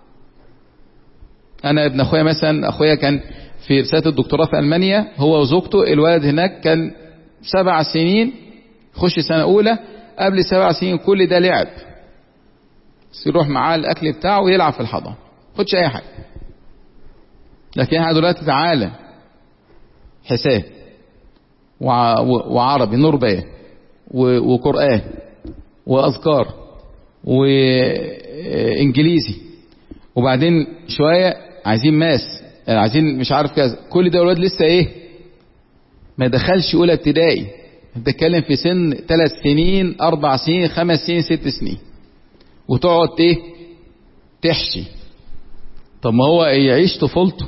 انا ابن اخويا مثلا، اخويا كان في رسالة الدكتوراه في المانيا، هو وزوجته، الولد هناك كان سبع سنين خش سنة اولى، قبل سبع سنين كل ده لعب، يروح معاه الاكل بتاعه ويلعب في الحضانة، خدش اي حاجة. لكن احنا دلوقتي تعالى حساب وعربي نور بيان وقرآن واذكار وانجليزي، وبعدين شوية عايزين ماس، عايزين مش عارف كذا، كل ده الولاد لسه ايه؟ ما دخلش اولى ابتدائي، بتتكلم في سن ثلاث سنين اربع سنين خمس سنين ست سنين، وتقعد ايه؟ تحشي. طب ما هو يعيش طفولته،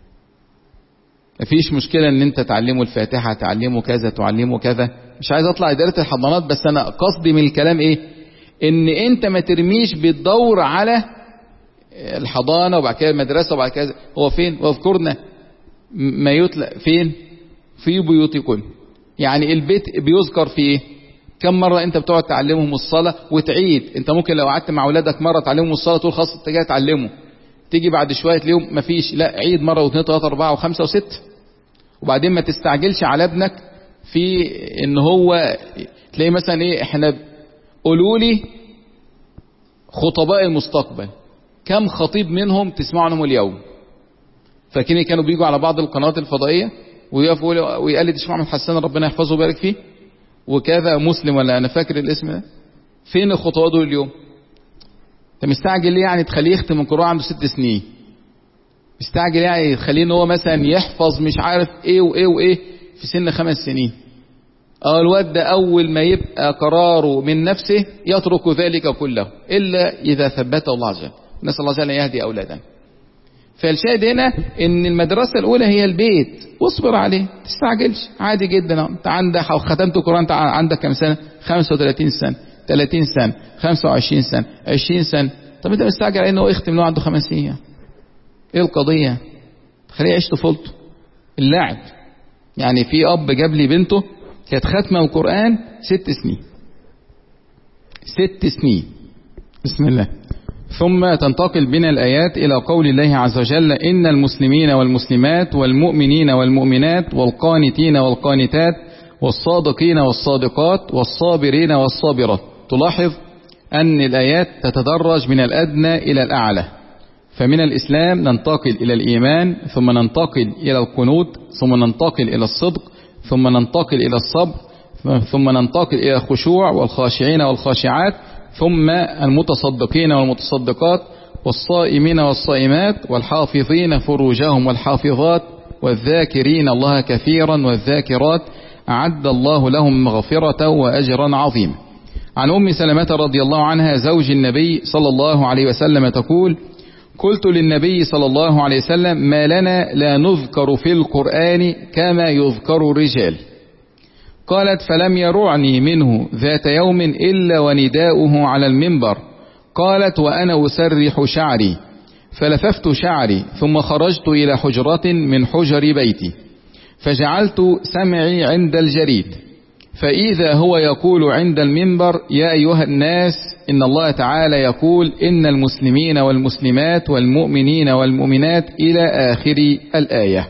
مفيش مشكلة ان انت تعلمه الفاتحة، تعلمه كذا، تعلمه كذا. مش عايز اطلع ادارة الحضانات، بس انا قصدي من الكلام ايه؟ ان انت ما ترميش بالدور على الحضانة وبعد كده المدرسة وبعد كده. هو فين؟ واذكرنا ما يتلى فين؟ في بيوتكن. يعني البيت بيذكر في ايه؟ كم مرة انت بتقعد تعلمهم الصلاة وتعيد؟ انت ممكن لو قعدت مع اولادك مرة تعلمهم الصلاة تقول خلاص انت جاي تعلمه، تيجي بعد شوية تلاقيهم مفيش، لا عيد مرة واثنين ثلاثة أربعة وخمسة وستة. وبعدين ما تستعجلش على ابنك في ان هو تلاقي مثلا ايه، احنا قولوا لي خطباء المستقبل كم خطيب منهم تسمعوا عنهم اليوم؟ فاكرين كانوا بيجوا على بعض القنوات الفضائية ويقفوا ويقلد الشيخ محمد حسان ربنا يحفظه ويبارك فيه وكذا مسلم، ولا انا فاكر الاسم ده. فين الخطوات دول اليوم؟ انت مستعجل ليه يعني تخليه يختم القرآن عنده ست سنين؟ مستعجل يعني تخليه ان هو مثلا يحفظ مش عارف ايه وايه وايه في سن خمس سنين؟ اه الواد ده اول ما يبقى قراره من نفسه يترك ذلك كله الا اذا ثبته الله عز وجل. نسأل الله عز وجل ان يهدي اولادنا. فالشاهد هنا ان المدرسة الاولى هي البيت، واصبر عليه، تستعجلش، عادي جدا. انت عندك او ختمت القرآن انت عندك كم سنة؟ خمسة وثلاثين سنة، ثلاثين سنة، خمسة وعشرين سنة، عشرين سنة. طب انت مستعجل على انه يختم له عنده خمس سنين؟ ايه القضية؟ خليه يعيش طفولته. اللعب يعني في اب جاب لي بنته كانت ختمة القرآن ست سنين، ست سنين. بسم الله. ثم تنتقل بنا الآيات إلى قول الله عز وجل: إن المسلمين والمسلمات والمؤمنين والمؤمنات والقانتين والقانتات والصادقين والصادقات والصابرين والصابرات. تلاحظ أن الآيات تتدرج من الأدنى إلى الأعلى. فمن الإسلام ننتقل إلى الإيمان، ثم ننتقل إلى القنوت، ثم ننتقل إلى الصدق، ثم ننتقل إلى الصبر، ثم ننتقل إلى الخشوع والخاشعين والخاشعات، ثم المتصدقين والمتصدقات والصائمين والصائمات والحافظين فروجهم والحافظات والذاكرين الله كثيرا والذاكرات أعد الله لهم مغفرة وأجرا عظيما. عن أم سلمة رضي الله عنها زوج النبي صلى الله عليه وسلم تقول: قلت للنبي صلى الله عليه وسلم: ما لنا لا نذكر في القرآن كما يذكر الرجال؟ قالت: فلم يرعني منه ذات يوم إلا ونداؤه على المنبر. قالت: وأنا أسرح شعري، فلففت شعري ثم خرجت إلى حجرة من حجر بيتي، فجعلت سمعي عند الجريد، فإذا هو يقول عند المنبر: يا أيها الناس إن الله تعالى يقول إن المسلمين والمسلمات والمؤمنين والمؤمنات إلى آخر الآية.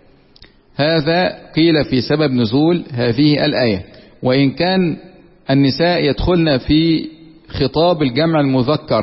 هذا قيل في سبب نزول هذه الآية، وإن كان النساء يدخلن في خطاب الجمع المذكر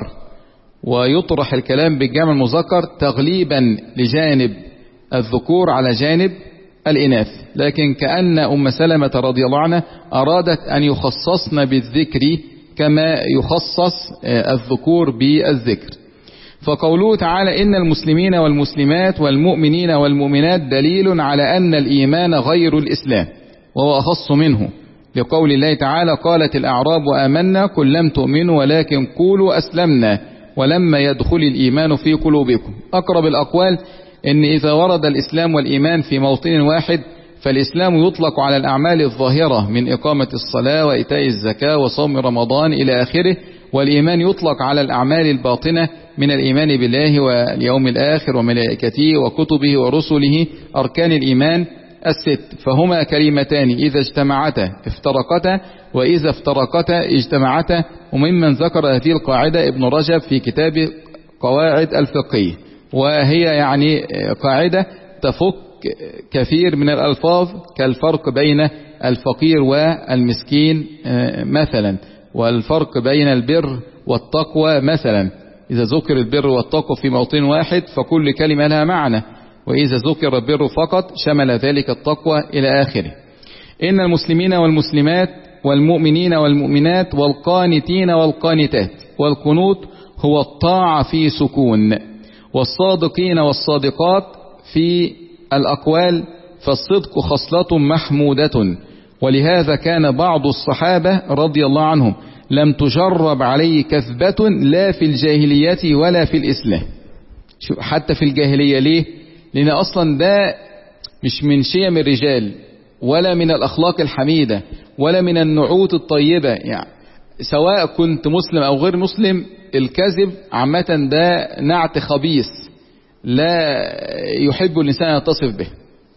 ويطرح الكلام بالجمع المذكر تغليبا لجانب الذكور على جانب الإناث، لكن كأن أم سلمة رضي الله عنها أرادت أن يخصصن بالذكر كما يخصص الذكور بالذكر. فقوله تعالى إن المسلمين والمسلمات والمؤمنين والمؤمنات دليل على أن الإيمان غير الإسلام وهو أخص منه، لقول الله تعالى: قالت الأعراب آمنا قل لم تؤمنوا ولكن قولوا أسلمنا ولما يدخل الإيمان في قلوبكم. أقرب الأقوال إن إذا ورد الإسلام والإيمان في موطن واحد فالإسلام يطلق على الأعمال الظاهرة من إقامة الصلاة وإيتاء الزكاة وصوم رمضان إلى آخره، والإيمان يطلق على الأعمال الباطنة من الإيمان بالله واليوم الآخر وملائكته وكتبه ورسله، أركان الإيمان الست. فهما كلمتان إذا اجتمعتا افترقتا وإذا افترقتا اجتمعتا. وممن ذكر هذه القاعدة ابن رجب في كتاب قواعد الفقهية، وهي يعني قاعدة تفك كثير من الألفاظ كالفرق بين الفقير والمسكين مثلا، والفرق بين البر والتقوى مثلا. إذا ذكر البر والتقوى في موطن واحد فكل كلمة لها معنى، وإذا ذكر البر فقط شمل ذلك التقوى إلى آخره. إن المسلمين والمسلمات والمؤمنين والمؤمنات والقانتين والقانتات، والقنوت هو الطاعة في سكون، والصادقين والصادقات في الأقوال، فالصدق خصلة محمودة. ولهذا كان بعض الصحابة رضي الله عنهم لم تجرب عليه كذبة لا في الجاهلية ولا في الإسلام. حتى في الجاهلية ليه؟ لأن أصلا ده مش من شيم الرجال ولا من الأخلاق الحميدة ولا من النعوت الطيبة، يعني سواء كنت مسلم أو غير مسلم الكذب عامة ده نعت خبيث لا يحب الإنسان أن يتصف به.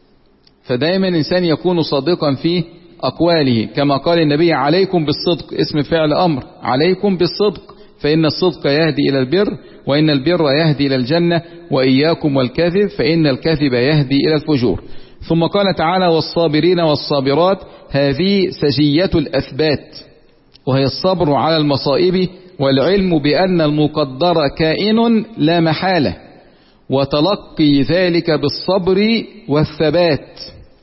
فدائما الإنسان يكون صادقا في أقواله، كما قال النبي: عليكم بالصدق، اسم فعل أمر، عليكم بالصدق فإن الصدق يهدي إلى البر وإن البر يهدي إلى الجنة، وإياكم والكذب فإن الكذب يهدي إلى الفجور. ثم قال تعالى: والصابرين والصابرات، هذه سجية الأثبات، وهي الصبر على المصائب والعلم بأن المقدر كائن لا محالة، وتلقي ذلك بالصبر والثبات،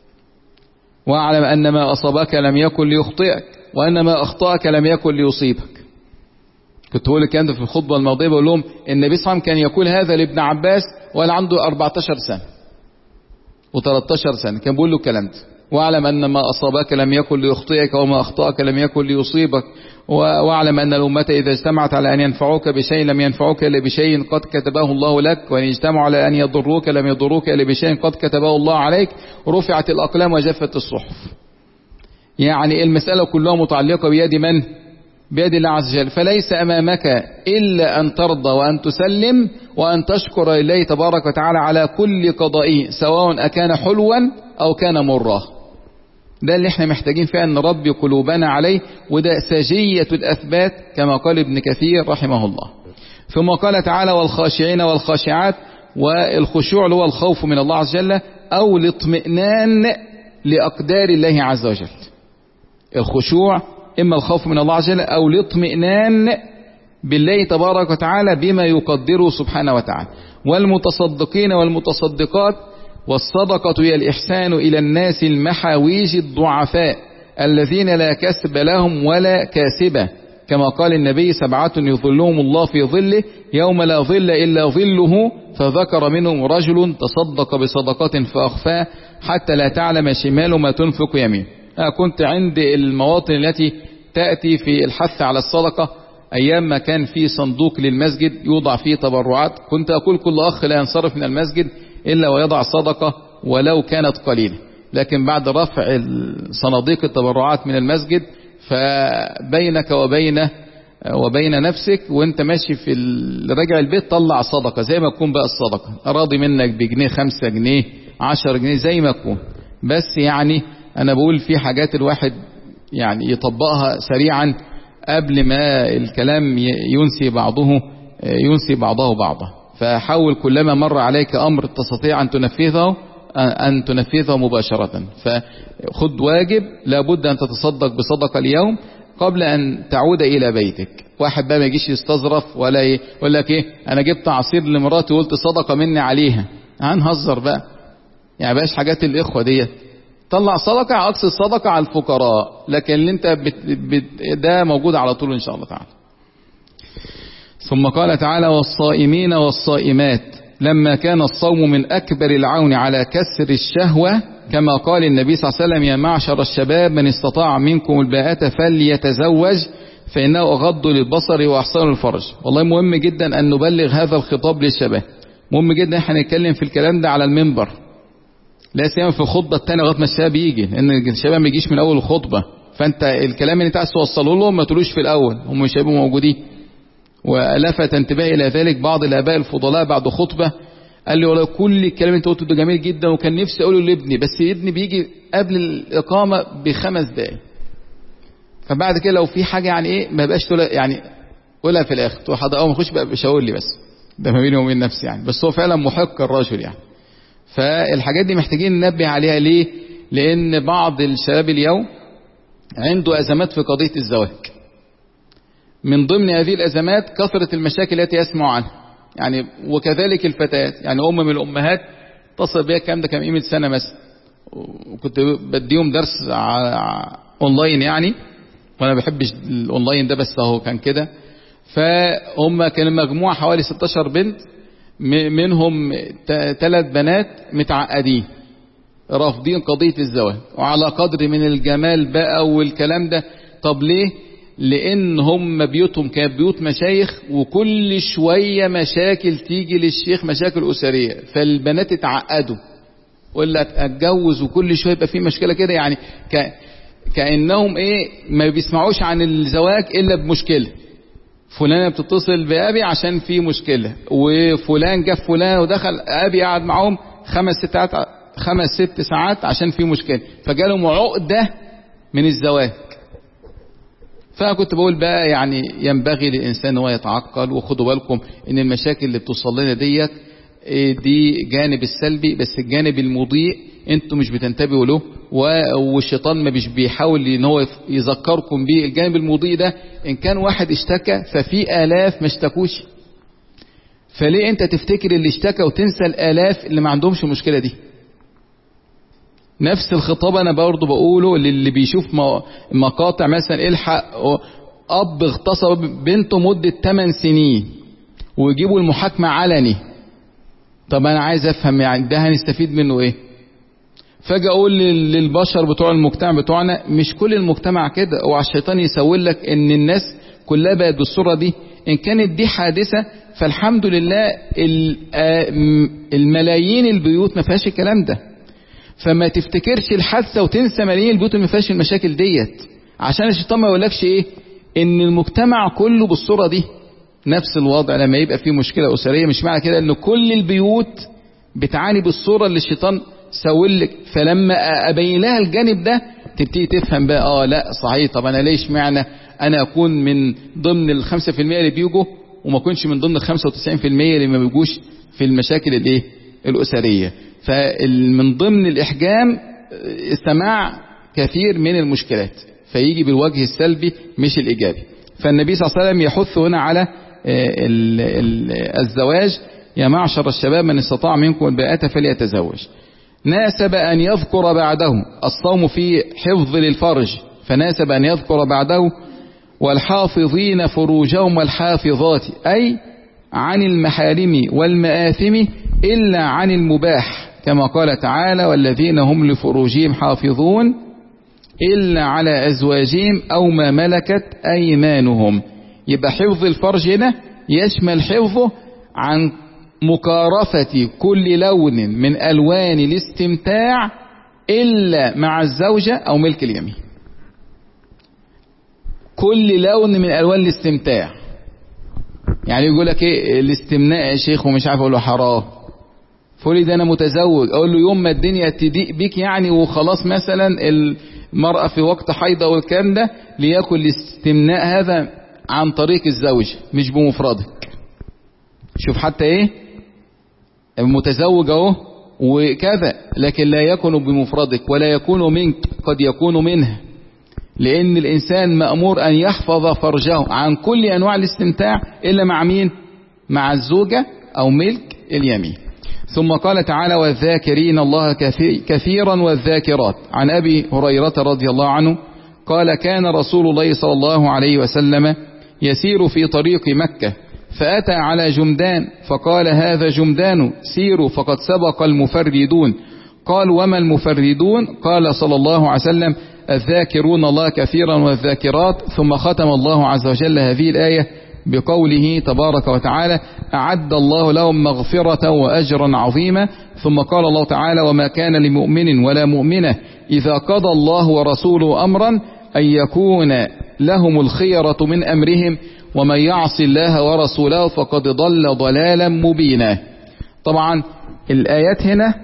واعلم أن ما أصابك لم يكن ليخطئك وأن ما أخطأك لم يكن ليصيبك. كنت بقول الكلام ده في الخطبة الماضية، بقول لهم النبي صلى الله عليه وسلم كان يقول هذا لابن عباس ولا عنده أربعتاشر سنة وتلتاشر سنة، كان بيقول له الكلام ده، واعلم أن ما أصابك لم يكن ليخطئك وما أخطأك لم يكن ليصيبك، واعلم أن الأمة إذا اجتمعت على أن ينفعوك بشيء لم ينفعوك إلا بشيء قد كتبه الله لك، وإن اجتمعوا على أن يضروك لم يضروك إلا بشيء قد كتبه الله عليك، رفعت الأقلام وجفت الصحف. يعني المسألة كلها متعلقة بيد من؟ بيد الله عز وجل. فليس أمامك إلا أن ترضى وأن تسلم وأن تشكر لله تبارك وتعالى على كل قضائه، سواء أكان حلوا أو كان مرا. ده اللي احنا محتاجين فيه أن نربي قلوبنا عليه، وده سجية الأثبات كما قال ابن كثير رحمه الله. ثم قال تعالى والخاشعين والخاشعات، والخشوع اللي هو الخوف من الله عز وجل أو الاطمئنان لأقدار الله عز وجل. الخشوع إما الخوف من الله عز وجل أو الاطمئنان بالله تبارك وتعالى بما يقدره سبحانه وتعالى. والمتصدقين والمتصدقات، والصدقة هي الإحسان إلى الناس المحاويج الضعفاء الذين لا كسب لهم ولا كاسبة، كما قال النبي سبعة يظلهم الله في ظله يوم لا ظل إلا ظله، فذكر منهم رجل تصدق بصدقة فأخفاه حتى لا تعلم شمال ما تنفق يمين. أنا كنت عند المواطن التي تأتي في الحث على الصدقة أيام ما كان في صندوق للمسجد يوضع فيه تبرعات، كنت أقول كل أخ لا ينصرف من المسجد إلا ويضع صدقة ولو كانت قليلة. لكن بعد رفع صناديق التبرعات من المسجد، فبينك وبين وبين نفسك وانت ماشي في رجع البيت طلع صدقة زي ما تكون بقى الصدقة، راضي منك بجنيه خمسة جنيه عشر جنيه زي ما تكون. بس يعني أنا بقول في حاجات الواحد يعني يطبقها سريعا قبل ما الكلام ينسي بعضه ينسي بعضه بعضا. فحاول كلما مر عليك أمر تستطيع أن تنفذه أن تنفذه مباشرة. فخذ واجب لابد أن تتصدق بصدقة اليوم قبل أن تعود إلى بيتك. واحد بقى ما يجيش يستظرف ولا يقول لك إيه أنا جبت عصير لمراتي وقلت صدقة مني عليها، هنهزر بقى يعني باش حاجات الإخوة ديت. طلع صدقة عكس الصدقة على الفقراء، لكن اللي انت بت بت ده موجود على طول إن شاء الله تعالى. ثم قال تعالى والصائمين والصائمات، لما كان الصوم من أكبر العون على كسر الشهوة، كما قال النبي صلى الله عليه وسلم يا معشر الشباب من استطاع منكم الباءة فليتزوج فإنه أغض للبصر وأحسن للفرج. والله مهم جدا أن نبلغ هذا الخطاب للشباب، مهم جدا احنا نتكلم في الكلام ده على المنبر، لا سيما في الخطبة الثانية لغاية ما الشباب يجي، لأن الشباب ما يجيش من أول الخطبة. فأنت الكلام اللي أنت عايز توصله لهم ما تقولوش في الأول، هم مش هيبقوا موجودين. ولفت انتباهي إلى ذلك بعض الآباء الفضلاء بعد خطبة قال لي والله كل الكلام اللي أنت قلته ده جميل جدا وكان نفسي أقوله لابني، بس ابني بيجي قبل الإقامة بخمس دقايق، فبعد كده لو في حاجة يعني إيه ما بقاش تقول يعني قولها في الآخر، تقول حضرتك أول ما أخش بقى بشاور لي بس، ده ما بيني وبين نفسي يعني. بس هو فعلا محق الرجل يعني. فالحاجات دي محتاجين ننبه عليها. ليه؟ لأن بعض الشباب اليوم عنده أزمات في قضية الزواج. من ضمن هذه الأزمات كثرة المشاكل التي يسمع عنها يعني، وكذلك الفتيات. يعني أم من الأمهات اتصل بيا الكلام ده كان قيمة سنة مثلا، وكنت بديهم درس أونلاين يعني، وأنا ما بحبش الأونلاين ده بس أهو كان كده. فهم كان مجموعة حوالي ستاشر بنت، منهم ثلاث بنات متعقدين رافضين قضية الزواج وعلى قدر من الجمال بقى والكلام ده. طب ليه؟ لأن هم بيوتهم كانت بيوت مشايخ، وكل شوية مشاكل تيجي للشيخ، مشاكل أسرية، فالبنات اتعقدوا ولا اتجوز وكل شوية يبقى في مشكلة كده يعني. ك... كأنهم ايه ما بيسمعوش عن الزواج إلا بمشكلة. فلانة بتتصل بأبي عشان في مشكلة، وفلان جاب فلان ودخل أبي قاعد معهم خمس ست ساعات خمس ست ساعات عشان في مشكلة، فجالهم عقدة من الزواج. فأنا كنت بقول بقى يعني ينبغي للإنسان هو يتعقل، وخدوا بالكم إن المشاكل اللي بتوصل لنا ديت دي جانب السلبي، بس الجانب المضيء انتوا مش بتنتبهوا له، والشيطان ما مش بيحاول ان هو يذكركم بيه. الجانب المضيء ده ان كان واحد اشتكى ففي آلاف ما اشتكوش، فليه انت تفتكر اللي اشتكى وتنسى الالاف اللي ما عندهمش المشكلة دي؟ نفس الخطاب انا برضو بقوله للي بيشوف مقاطع مثلا الحق اب اغتصب بنته مدة ثمان سنين ويجيبوا المحاكمة علني. طب انا عايز افهم يعني ده هنستفيد منه ايه؟ فجأة اقول للبشر بتوع المجتمع بتوعنا مش كل المجتمع كده، اوعى الشيطان يسول لك ان الناس كلها بقت بالصورة دي. ان كانت دي حادثة فالحمد لله الملايين البيوت ما فيهاش الكلام ده. فما تفتكرش الحادثة وتنسى ملايين البيوت اللي ما فيهاش المشاكل ديت، عشان الشيطان ما يقولكش ايه ان المجتمع كله بالصورة دي. نفس الوضع لما يبقى فيه مشكلة أسرية، مش معنى كده ان كل البيوت بتعاني بالصورة اللي الشيطان سولك. فلما ابين لها الجانب ده تبتدي تفهم بقى اه لا صحيح، طب انا ليش معنى انا اكون من ضمن الخمسة في المية اللي بيجوا وما اكونش من ضمن الخمسة وتسعين في المية اللي ما بيجوش في المشاكل الايه الأسرية. فمن ضمن الإحجام سماع كثير من المشكلات، فيجي بالوجه السلبي مش الإيجابي. فالنبي صلى الله عليه وسلم يحث هنا على الزواج: يا معشر الشباب من استطاع منكم الباءة فليتزوج. ناسب أن يذكر بعده الصوم في حفظ للفرج، فناسب أن يذكر بعده والحافظين فروجهم والحافظات، أي عن المحارم والمآثم إلا عن المباح، كما قال تعالى: والذين هم لفروجهم حافظون إلا على أزواجهم أو ما ملكت أيمانهم. يبقى حفظ الفرج هنا يشمل حفظه عن مكارفة كل لون من ألوان الاستمتاع إلا مع الزوجة أو ملك اليمين. كل لون من ألوان الاستمتاع، يعني يقول لك ايه الاستمناء يا شيخ ومش عارف، اقول له حرام. فقولي ده انا متزوج، اقول له يوم ما الدنيا تضيق بيك يعني وخلاص مثلا المرأة في وقت حيضة والكلام ده، ليكن الاستمناء هذا عن طريق الزوج مش بمفردك. شوف حتى ايه متزوج اهو وكذا، لكن لا يكون بمفردك ولا يكون منك، قد يكون منها، لأن الإنسان مأمور أن يحفظ فرجه عن كل أنواع الاستمتاع إلا مع مين؟ مع الزوجة أو ملك اليمين. ثم قال تعالى: والذاكرين الله كثيرا والذاكرات. عن أبي هريرة رضي الله عنه قال: كان رسول الله صلى الله عليه وسلم يسير في طريق مكة فأتى على جمدان فقال: هذا جمدان سيروا فقد سبق المفردون. قال: وما المفردون؟ قال صلى الله عليه وسلم: الذاكرون الله كثيرا والذاكرات. ثم ختم الله عز وجل هذه الآية بقوله تبارك وتعالى: أعد الله لهم مغفرة وأجرا عظيما. ثم قال الله تعالى: وما كان لمؤمن ولا مؤمنة إذا قضى الله ورسوله أمرا أن يكون لهم الخيرة من أمرهم ومن يعص الله ورسوله فقد ضل ضلالا مبينا. طبعا الآيات هنا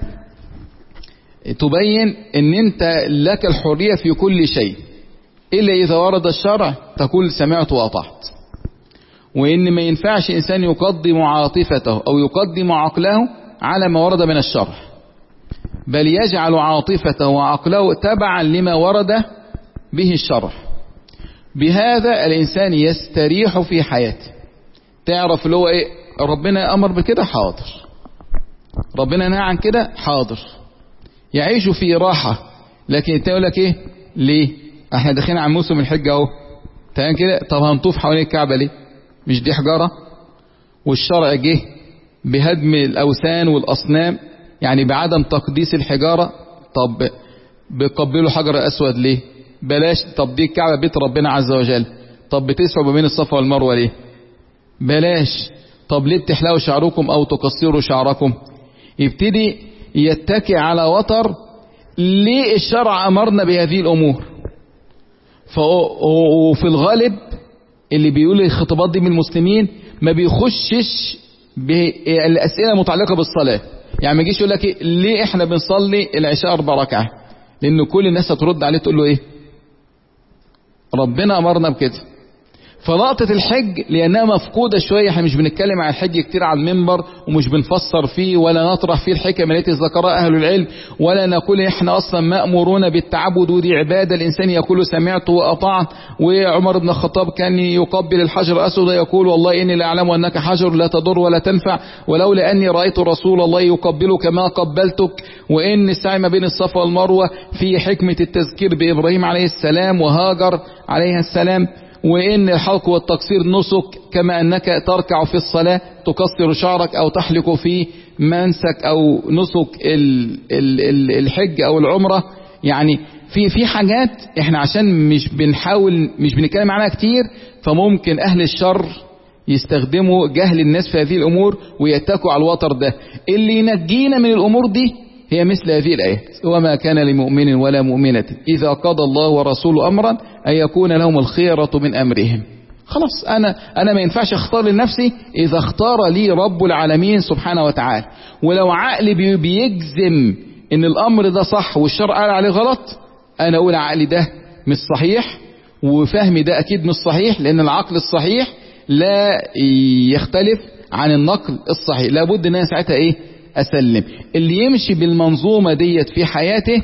تبين ان انت لك الحرية في كل شيء، الا اذا ورد الشرع تقول سمعت واطعت، وان ما ينفعش انسان يقدم عاطفته او يقدم عقله على ما ورد من الشرع، بل يجعل عاطفته وعقله تبعا لما ورد به الشرع. بهذا الانسان يستريح في حياته. تعرف اللي هو ايه، ربنا امر بكده حاضر، ربنا نهى عن كده حاضر، يعيشوا في راحة. لكن تقول لك ايه ليه احنا داخلين على موسم الحج اهو تمام كده، طب هنطوف حوالين الكعبة ليه؟ مش دي حجارة؟ والشرع جه بهدم الاوثان والاصنام، يعني بعدم تقديس الحجارة. طب بيقبلوا حجر اسود ليه؟ بلاش. طب دي الكعبة بيت ربنا عز وجل، طب بتسعوا ما بين الصفا والمروة ليه؟ بلاش. طب ليه بتحلقوا شعركم او تقصروا شعركم؟ يبتدي يتكي على وتر. ليه الشرع أمرنا بهذه الأمور؟ وفي الغالب اللي بيقول الخطابات دي من المسلمين ما بيخشش بالأسئلة المتعلقة بالصلاة. يعني ما يجيش يقول لك إيه ليه احنا بنصلي العشاء أربع ركعة، لأن كل الناس هترد عليه تقول له إيه؟ ربنا أمرنا بكده. فلقطة الحج لأنها مفقودة شوية، احنا مش بنتكلم عن الحج كتير على المنبر ومش بنفسر فيه ولا نطرح فيه الحكم التي ذكرها أهل العلم، ولا نقول احنا أصلا مأمورون بالتعبد ودي عبادة الإنسان يقول سمعت وأطعت. وعمر بن الخطاب كان يقبل الحجر الأسود ويقول والله إني لأعلم أنك حجر لا تضر ولا تنفع، ولولا أني رأيت رسول الله يقبلك ما قبلتك. وإن السعي ما بين الصفا والمروة في حكمة التذكير بإبراهيم عليه السلام وهاجر عليها السلام. وإن الحلق والتقصير نسك، كما أنك تركع في الصلاة تقصر شعرك أو تحلق في منسك أو نسك الحج أو العمرة. يعني في في حاجات احنا عشان مش بنحاول مش بنتكلم عنها كتير، فممكن أهل الشر يستخدموا جهل الناس في هذه الأمور ويتكوا على الوتر ده. اللي ينجينا من الأمور دي هي مثل هذه الآيات: وما كان لمؤمن ولا مؤمنة إذا قضى الله ورسوله أمرا أن يكون لهم الخيرة من أمرهم. خلاص أنا أنا ما ينفعش أختار لنفسي إذا اختار لي رب العالمين سبحانه وتعالى. ولو عقلي بيجزم إن الأمر ده صح والشرع قال عليه غلط، أنا أقول عقلي ده مش صحيح وفهمي ده أكيد مش صحيح، لأن العقل الصحيح لا يختلف عن النقل الصحيح. لابد أن أنا ساعتها إيه أسلم. اللي يمشي بالمنظومة ديت في حياته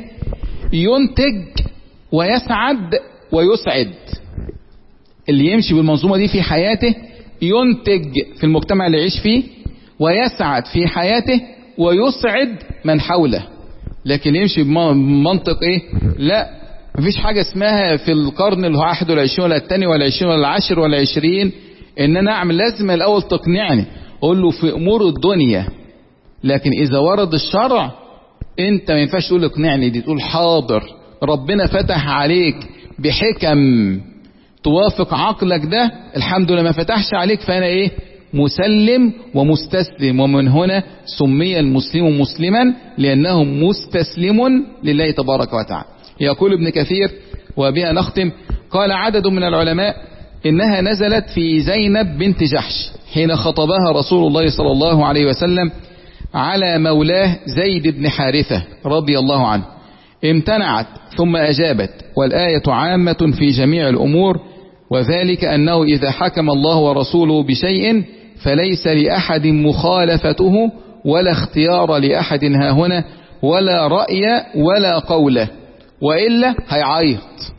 ينتج ويسعد ويسعد. اللي يمشي بالمنظومة دي في حياته ينتج في المجتمع اللي يعيش فيه، ويسعد في حياته ويسعد من حوله. لكن يمشي بمنطق ايه؟ لا، مفيش حاجة اسمها في القرن اللي هو واحد والعشرين ولا الثاني ولا العشرين ولا العاشر ولا العشرين ان انا اعمل. لازم الاول تقنعني، اقول له في امور الدنيا. لكن اذا ورد الشرع انت ما ينفعش تقول اقنعني، دي تقول حاضر ربنا فتح عليك بحكم توافق عقلك ده، الحمد لله. ما فتحش عليك فانا ايه؟ مسلم ومستسلم. ومن هنا سمي المسلم مسلما لانه مستسلم لله تبارك وتعالى. يقول ابن كثير وبها نختم: قال عدد من العلماء انها نزلت في زينب بنت جحش حين خطبها رسول الله صلى الله عليه وسلم على مولاه زيد بن حارثة رضي الله عنه. امتنعت ثم أجابت، والآية عامة في جميع الأمور، وذلك أنه إذا حكم الله ورسوله بشيء فليس لأحد مخالفته ولا اختيار لأحد ها هنا ولا رأي ولا قول، وإلا هيعيط.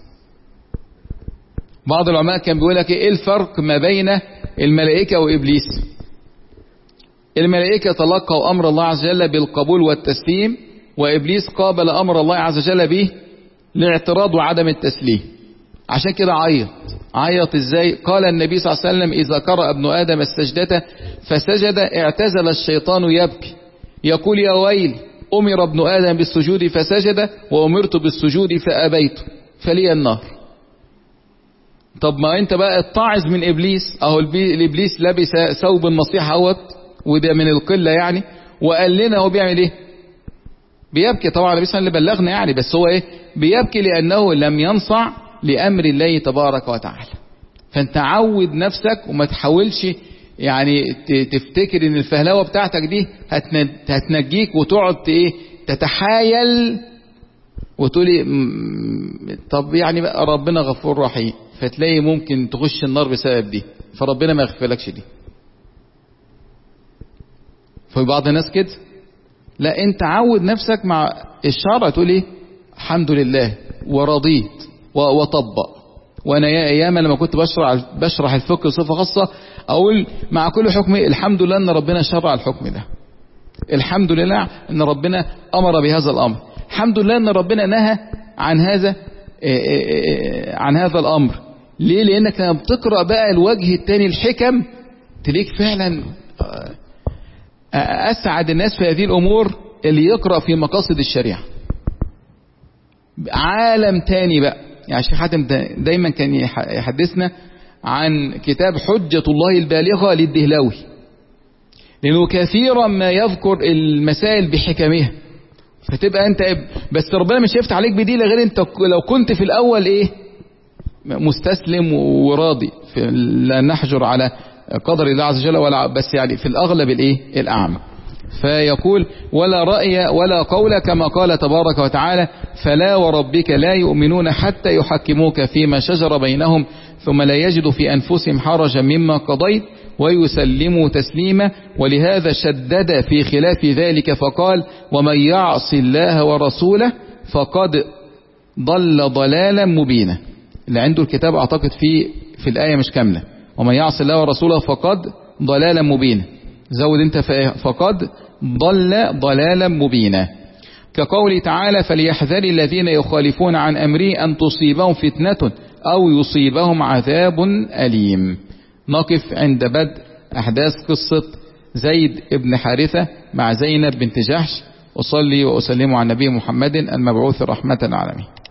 بعض العلماء كان بيقول لك ايه الفرق ما بين الملائكة وإبليس؟ الملائكة تلقوا أمر الله عز وجل بالقبول والتسليم، وإبليس قابل أمر الله عز وجل به الاعتراض وعدم التسليم. عشان كده عيط. عيط ازاي؟ قال النبي صلى الله عليه وسلم: إذا قرأ ابن آدم السجدة فسجد اعتزل الشيطان يبكي يقول يا ويل، أمر ابن آدم بالسجود فسجد وأمرت بالسجود فأبيت فلي النار. طب ما انت بقى اتعظ من إبليس. اهو الإبليس لبس ثوب النصيحة اهوت، وده من القلة يعني، وقال لنا هو بيعمل ايه؟ بيبكي. طبعا النبي صلى الله عليه وسلم اللي بلغنا يعني، بس هو ايه؟ بيبكي لأنه لم ينصع لأمر الله تبارك وتعالى. فانت عود نفسك وما تحاولش يعني تفتكر ان الفهلوة بتاعتك دي هتنجيك وتقعد ايه تتحايل وتقولي طب يعني بقى ربنا غفور رحيم، فتلاقي ممكن تخش النار بسبب دي، فربنا ما يغفرلكش دي. في بعض الناس كده، لا انت عود نفسك مع الشرع تقول ايه؟ الحمد لله ورضيت وطبق. وانا يا ايام لما كنت بشرح بشرح الفقه بصفه خاصه اقول مع كل حكم الحمد لله ان ربنا شرع الحكم ده، الحمد لله ان ربنا امر بهذا الامر، الحمد لله ان ربنا نهى عن هذا عن هذا الامر. ليه؟ لانك لما بتقرا بقى الوجه الثاني الحكم تليك فعلا اسعد الناس في هذه الامور اللي يقرا في مقاصد الشريعه. عالم تاني بقى. يعني الشيخ حاتم دايما كان يحدثنا عن كتاب حجة الله البالغة للدهلوي، لأنه كثيرا ما يذكر المسائل بحكمها، فتبقى أنت بس ربنا مش هيفتح عليك بدي غير أنت لو كنت في الأول إيه مستسلم وراضي. لا نحجر على قدر الله عز وجل ولا، بس يعني في الأغلب الإيه الأعمى. فيقول ولا رأي ولا قول كما قال تبارك وتعالى فلا وربك لا يؤمنون حتى يحكموك فيما شجر بينهم ثم لا يجدوا في أنفسهم حرجا مما قضيت ويسلموا تسليما. ولهذا شدد في خلاف ذلك فقال ومن يعص الله ورسوله فقد ضل ضلالا مبينا. اللي عنده الكتاب أعتقد في في الآية مش كاملة، ومن يعص الله ورسوله فقد ضلالا مبينا، زود انت فقد ضل ضلالا مبينا. كقوله تعالى فليحذر الذين يخالفون عن أمره أن تصيبهم فتنة أو يصيبهم عذاب أليم. نقف عند بدء أحداث قصة زيد بن حارثة مع زينب بنت جحش. أصلي وأسلم على النبي محمد المبعوث رحمة العالمين.